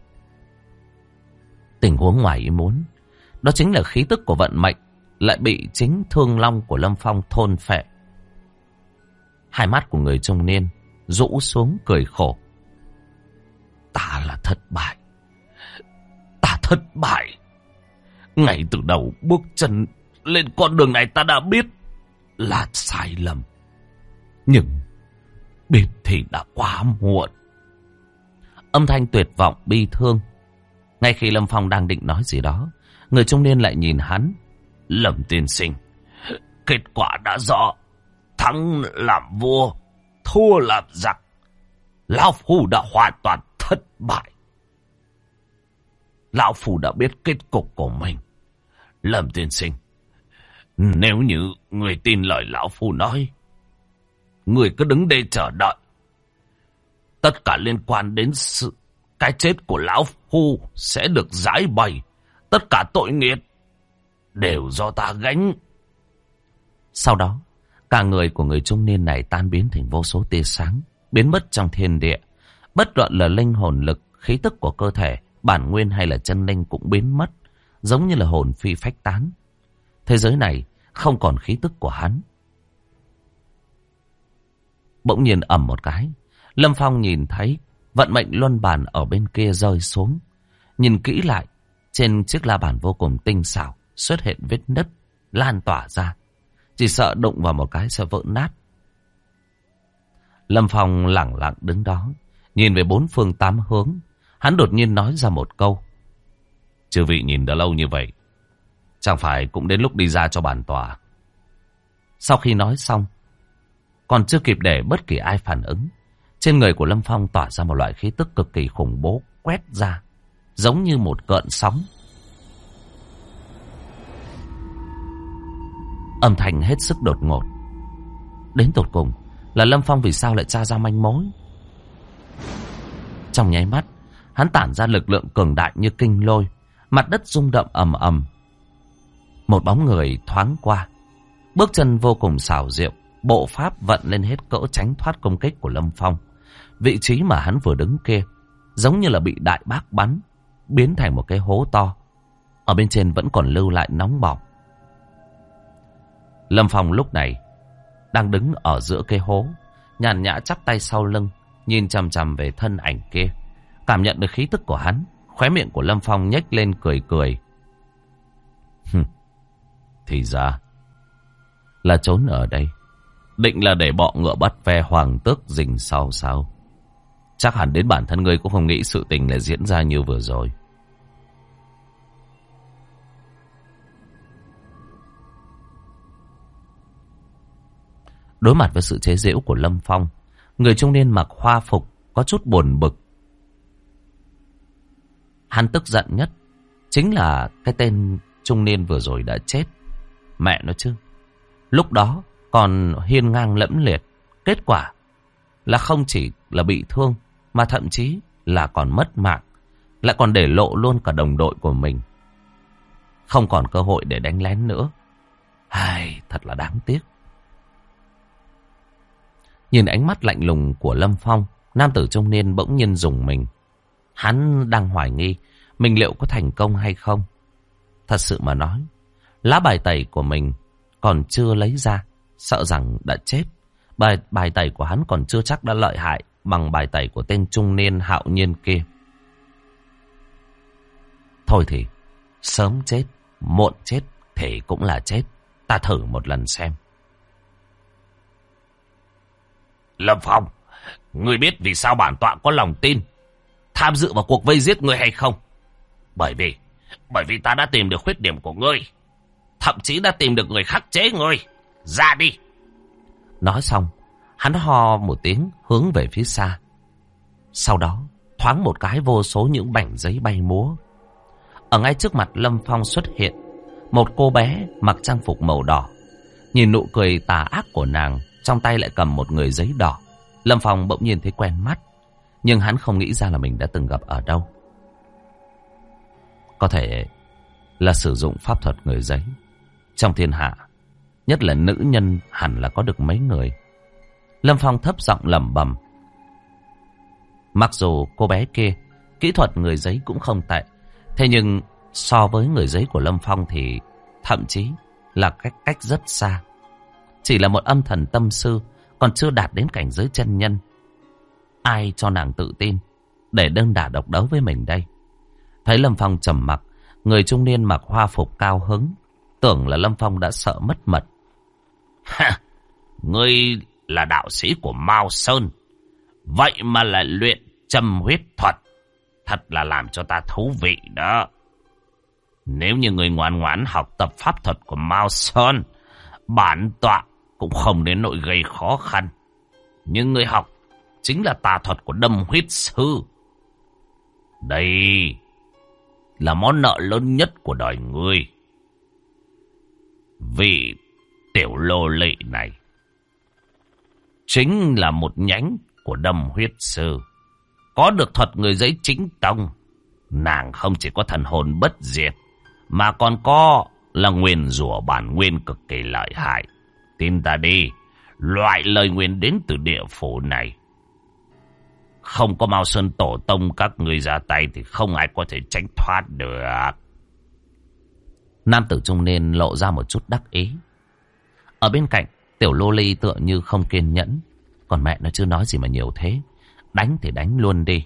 Tình huống ngoài ý muốn, đó chính là khí tức của vận mệnh lại bị chính Thương Long của Lâm Phong thôn phệ. Hai mắt của người trung niên rũ xuống cười khổ. Ta là thất bại. Ta thất bại. Ngay từ đầu bước chân lên con đường này ta đã biết là sai lầm. Nhưng biết thì đã quá muộn. Âm thanh tuyệt vọng bi thương. Ngay khi Lâm Phong đang định nói gì đó, người trung niên lại nhìn hắn. Lâm tiên sinh, kết quả đã rõ. Thắng làm vua, thua làm giặc. Lão Phu đã hoàn toàn thất bại. Lão Phu đã biết kết cục của mình. Lâm tiên sinh, nếu như người tin lời Lão Phu nói, người cứ đứng đây chờ đợi. Tất cả liên quan đến cái chết của Lão Phu sẽ được giải bày. Tất cả tội nghiệp đều do ta gánh. Sau đó, cả người của người trung niên này tan biến thành vô số tia sáng, biến mất trong thiên địa. Bất luận là linh hồn lực, khí tức của cơ thể, bản nguyên hay là chân linh cũng biến mất, giống như là hồn phi phách tán. Thế giới này không còn khí tức của hắn. Bỗng nhiên ầm một cái, Lâm Phong nhìn thấy vận mệnh luân bàn ở bên kia rơi xuống. Nhìn kỹ lại, trên chiếc la bàn vô cùng tinh xảo xuất hiện vết nứt lan tỏa ra, chỉ sợ đụng vào một cái sẽ vỡ nát. Lâm Phong lẳng lặng đứng đó, nhìn về bốn phương tám hướng. Hắn đột nhiên nói ra một câu: chư vị nhìn đã lâu như vậy, chẳng phải cũng đến lúc đi ra cho bản tòa. Sau khi nói xong, còn chưa kịp để bất kỳ ai phản ứng, trên người của Lâm Phong tỏa ra một loại khí tức cực kỳ khủng bố quét ra, giống như một cơn sóng. Âm thanh hết sức đột ngột. Đến tột cùng là Lâm Phong vì sao lại tra ra manh mối. Trong nháy mắt, hắn tản ra lực lượng cường đại như kinh lôi, mặt đất rung động ầm ầm. Một bóng người thoáng qua, bước chân vô cùng xảo diệu, bộ pháp vận lên hết cỡ tránh thoát công kích của Lâm Phong. Vị trí mà hắn vừa đứng kia giống như là bị đại bác bắn, biến thành một cái hố to. Ở bên trên vẫn còn lưu lại nóng bỏng. Lâm Phong lúc này đang đứng ở giữa cái hố, nhàn nhã chắp tay sau lưng, nhìn chằm chằm về thân ảnh kia. Cảm nhận được khí tức của hắn, khóe miệng của Lâm Phong nhếch lên cười cười. Thì ra là trốn ở đây, định là để bọ ngựa bắt ve hoàng tước rình sau sao? Chắc hẳn đến bản thân ngươi cũng không nghĩ sự tình lại diễn ra như vừa rồi. Đối mặt với sự chế giễu của Lâm Phong, người trung niên mặc hoa phục có chút buồn bực. Hắn tức giận nhất chính là cái tên trung niên vừa rồi đã chết. Mẹ nó chứ, lúc đó còn hiên ngang lẫm liệt, kết quả là không chỉ là bị thương mà thậm chí là còn mất mạng, lại còn để lộ luôn cả đồng đội của mình, không còn cơ hội để đánh lén nữa. Thật là đáng tiếc. Nhìn ánh mắt lạnh lùng của Lâm Phong, nam tử trung niên bỗng nhiên rùng mình. Hắn đang hoài nghi mình liệu có thành công hay không. Thật sự mà nói, lá bài tẩy của mình còn chưa lấy ra, sợ rằng đã chết. Bài tẩy của hắn còn chưa chắc đã lợi hại bằng bài tẩy của tên trung niên hạo nhiên kia. Thôi thì, sớm chết, muộn chết thì cũng là chết. Ta thử một lần xem. Lâm Phong, ngươi biết vì sao bản tọa có lòng tin tham dự vào cuộc vây giết ngươi hay không? Bởi vì ta đã tìm được khuyết điểm của ngươi, thậm chí đã tìm được người khắc chế ngươi. Ra đi. Nói xong, hắn ho một tiếng hướng về phía xa. Sau đó, thoáng một cái vô số những mảnh giấy bay múa. Ở ngay trước mặt Lâm Phong xuất hiện một cô bé mặc trang phục màu đỏ. Nhìn nụ cười tà ác của nàng, trong tay lại cầm một người giấy đỏ. Lâm Phong bỗng nhiên thấy quen mắt, nhưng hắn không nghĩ ra là mình đã từng gặp ở đâu. Có thể là sử dụng pháp thuật người giấy. Trong thiên hạ, nhất là nữ nhân hẳn là có được mấy người. Lâm Phong thấp giọng lẩm bẩm. Mặc dù cô bé kia kỹ thuật người giấy cũng không tệ, thế nhưng so với người giấy của Lâm Phong thì thậm chí là cách rất xa. Chỉ là một âm thần tâm sư, còn chưa đạt đến cảnh giới chân nhân. Ai cho nàng tự tin để đơn đả độc đấu với mình đây? Thấy Lâm Phong trầm mặc, người trung niên mặc hoa phục cao hứng, tưởng là Lâm Phong đã sợ mất mật. Ngươi là đạo sĩ của Mao Sơn, vậy mà lại luyện châm huyết thuật, thật là làm cho ta thú vị đó. Nếu như ngươi ngoan ngoãn học tập pháp thuật của Mao Sơn, bản tọa cũng không đến nỗi gây khó khăn. Nhưng ngươi học chính là tà thuật của Đâm Huyết Sư. Đây là món nợ lớn nhất của đời ngươi. Vị tiểu lô lị này chính là một nhánh của Đâm Huyết Sư, có được thuật người giấy chính tông. Nàng không chỉ có thần hồn bất diệt, mà còn có là nguyền rủa bản nguyên cực kỳ lợi hại. Tin ta đi, loại lời nguyền đến từ địa phủ này, không có Mao Sơn tổ tông các người ra tay thì không ai có thể tránh thoát được. Nam tử trung niên lộ ra một chút đắc ý. Ở bên cạnh, tiểu lô ly tựa như không kiên nhẫn. Còn mẹ nó chưa nói gì mà nhiều thế. Đánh thì đánh luôn đi.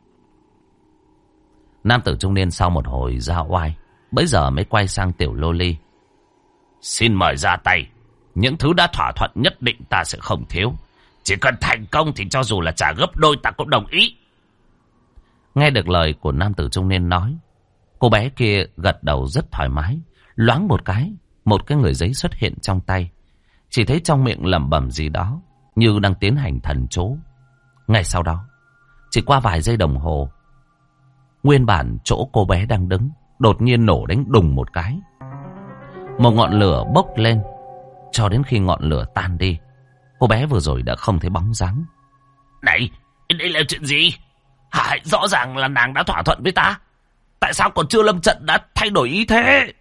Nam tử trung niên sau một hồi ra oai, bấy giờ mới quay sang tiểu lô ly. Xin mời ra tay. Những thứ đã thỏa thuận nhất định ta sẽ không thiếu. Chỉ cần thành công thì cho dù là trả gấp đôi ta cũng đồng ý. Nghe được lời của nam tử trung niên nói, cô bé kia gật đầu rất thoải mái. Loáng một cái người giấy xuất hiện trong tay. Chỉ thấy trong miệng lẩm bẩm gì đó, như đang tiến hành thần chú. Ngay sau đó, chỉ qua vài giây đồng hồ, nguyên bản chỗ cô bé đang đứng đột nhiên nổ đánh đùng một cái. Một ngọn lửa bốc lên, cho đến khi ngọn lửa tan đi, cô bé vừa rồi đã không thấy bóng dáng. Này, đây là chuyện gì? Rõ ràng là nàng đã thỏa thuận với ta. Tại sao còn chưa lâm trận đã thay đổi ý thế?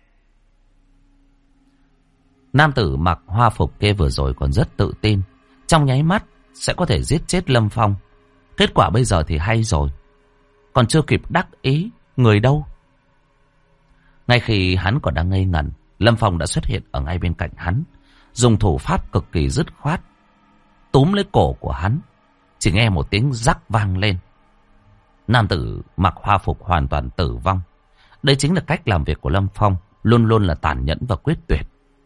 Nam tử mặc hoa phục kia vừa rồi còn rất tự tin, trong nháy mắt sẽ có thể giết chết Lâm Phong. Kết quả bây giờ thì hay rồi. Còn chưa kịp đắc ý, người đâu? Ngay khi hắn còn đang ngây ngẩn, Lâm Phong đã xuất hiện ở ngay bên cạnh hắn, dùng thủ pháp cực kỳ dứt khoát, túm lấy cổ của hắn. Chỉ nghe một tiếng rắc vang lên. Nam tử mặc hoa phục hoàn toàn tử vong. Đây chính là cách làm việc của Lâm Phong, luôn luôn là tàn nhẫn và quyết tuyệt.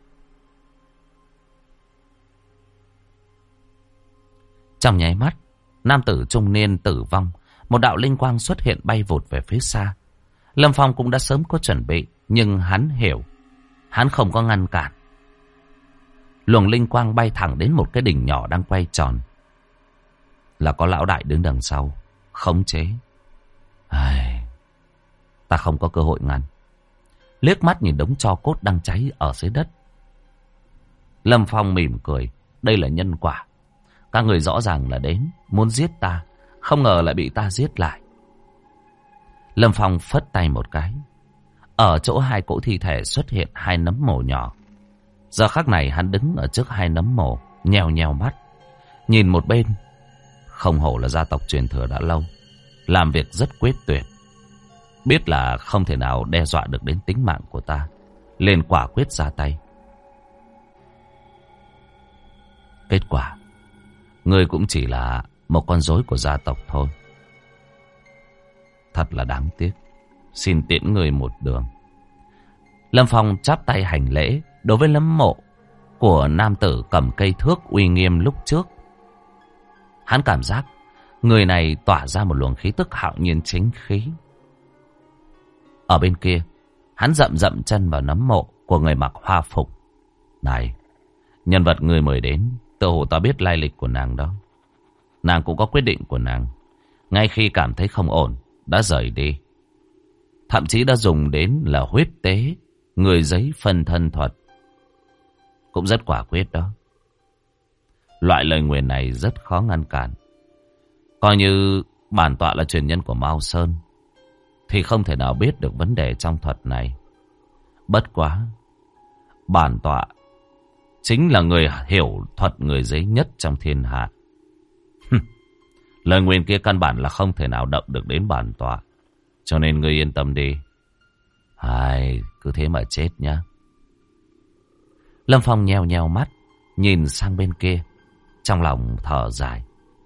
Trong nháy mắt, nam tử trung niên tử vong, một đạo linh quang xuất hiện bay vụt về phía xa. Lâm Phong cũng đã sớm có chuẩn bị, nhưng hắn hiểu, hắn không có ngăn cản. Luồng linh quang bay thẳng đến một cái đỉnh nhỏ đang quay tròn. Là có lão đại đứng đằng sau, khống chế. Ta không có cơ hội ngăn. Liếc mắt nhìn đống tro cốt đang cháy ở dưới đất, Lâm Phong mỉm cười. Đây là nhân quả. Các người rõ ràng là đến muốn giết ta, không ngờ lại bị ta giết lại. Lâm Phong phất tay một cái. Ở chỗ hai cỗ thi thể xuất hiện hai nấm mồ nhỏ. Giờ khắc này hắn đứng ở trước hai nấm mồ, nheo nheo mắt, nhìn một bên. Không hổ là gia tộc truyền thừa đã lâu, làm việc rất quyết tuyệt. Biết là không thể nào đe dọa được đến tính mạng của ta, liền quả quyết ra tay. Kết quả, ngươi cũng chỉ là một con rối của gia tộc thôi. Thật là đáng tiếc. Xin tiễn ngươi một đường. Lâm Phong chắp tay hành lễ đối với nấm mộ của nam tử cầm cây thước uy nghiêm lúc trước. Hắn cảm giác người này tỏa ra một luồng khí tức hạo nhiên chính khí. Ở bên kia, hắn dậm dậm chân vào nấm mộ của người mặc hoa phục. Này, nhân vật người mời đến, tự hồ ta biết lai lịch của nàng đó. Nàng cũng có quyết định của nàng. Ngay khi cảm thấy không ổn, đã rời đi. Thậm chí đã dùng đến là huyết tế, người giấy phân thân thuật. Cũng rất quả quyết đó. Loại lời nguyền này rất khó ngăn cản. Coi như bản tọa là truyền nhân của Mao Sơn, thì không thể nào biết được vấn đề trong thuật này. Bất quá, bản tọa chính là người hiểu thuật người giấy nhất trong thiên hạ. Lời nguyền kia căn bản là không thể nào động được đến bản tọa. Cho nên ngươi yên tâm đi. Cứ thế mà chết nhá. Lâm Phong nheo nheo mắt, nhìn sang bên kia, trong lòng thở dài.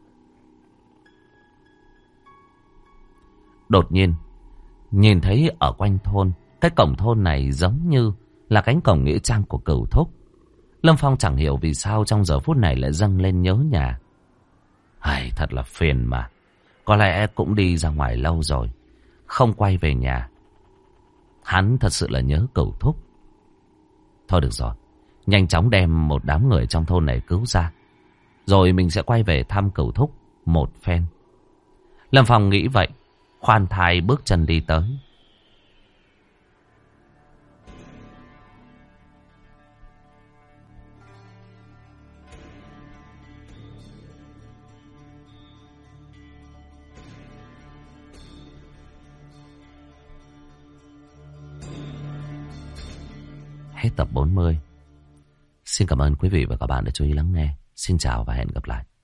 Đột nhiên, nhìn thấy ở quanh thôn, cái cổng thôn này giống như là cánh cổng nghĩa trang của Cửu Thúc. Lâm Phong chẳng hiểu vì sao trong giờ phút này lại dâng lên nhớ nhà. Thật là phiền mà. Có lẽ cũng đi ra ngoài lâu rồi, không quay về nhà. Hắn thật sự là nhớ Cửu Thúc. Thôi được rồi, nhanh chóng đem một đám người trong thôn này cứu ra, rồi mình sẽ quay về thăm Cửu Thúc một phen. Lâm Phong nghĩ vậy, khoan thai bước chân đi tới. Hết tập 40. Xin cảm ơn quý vị và các bạn đã chú ý lắng nghe. Xin chào và hẹn gặp lại.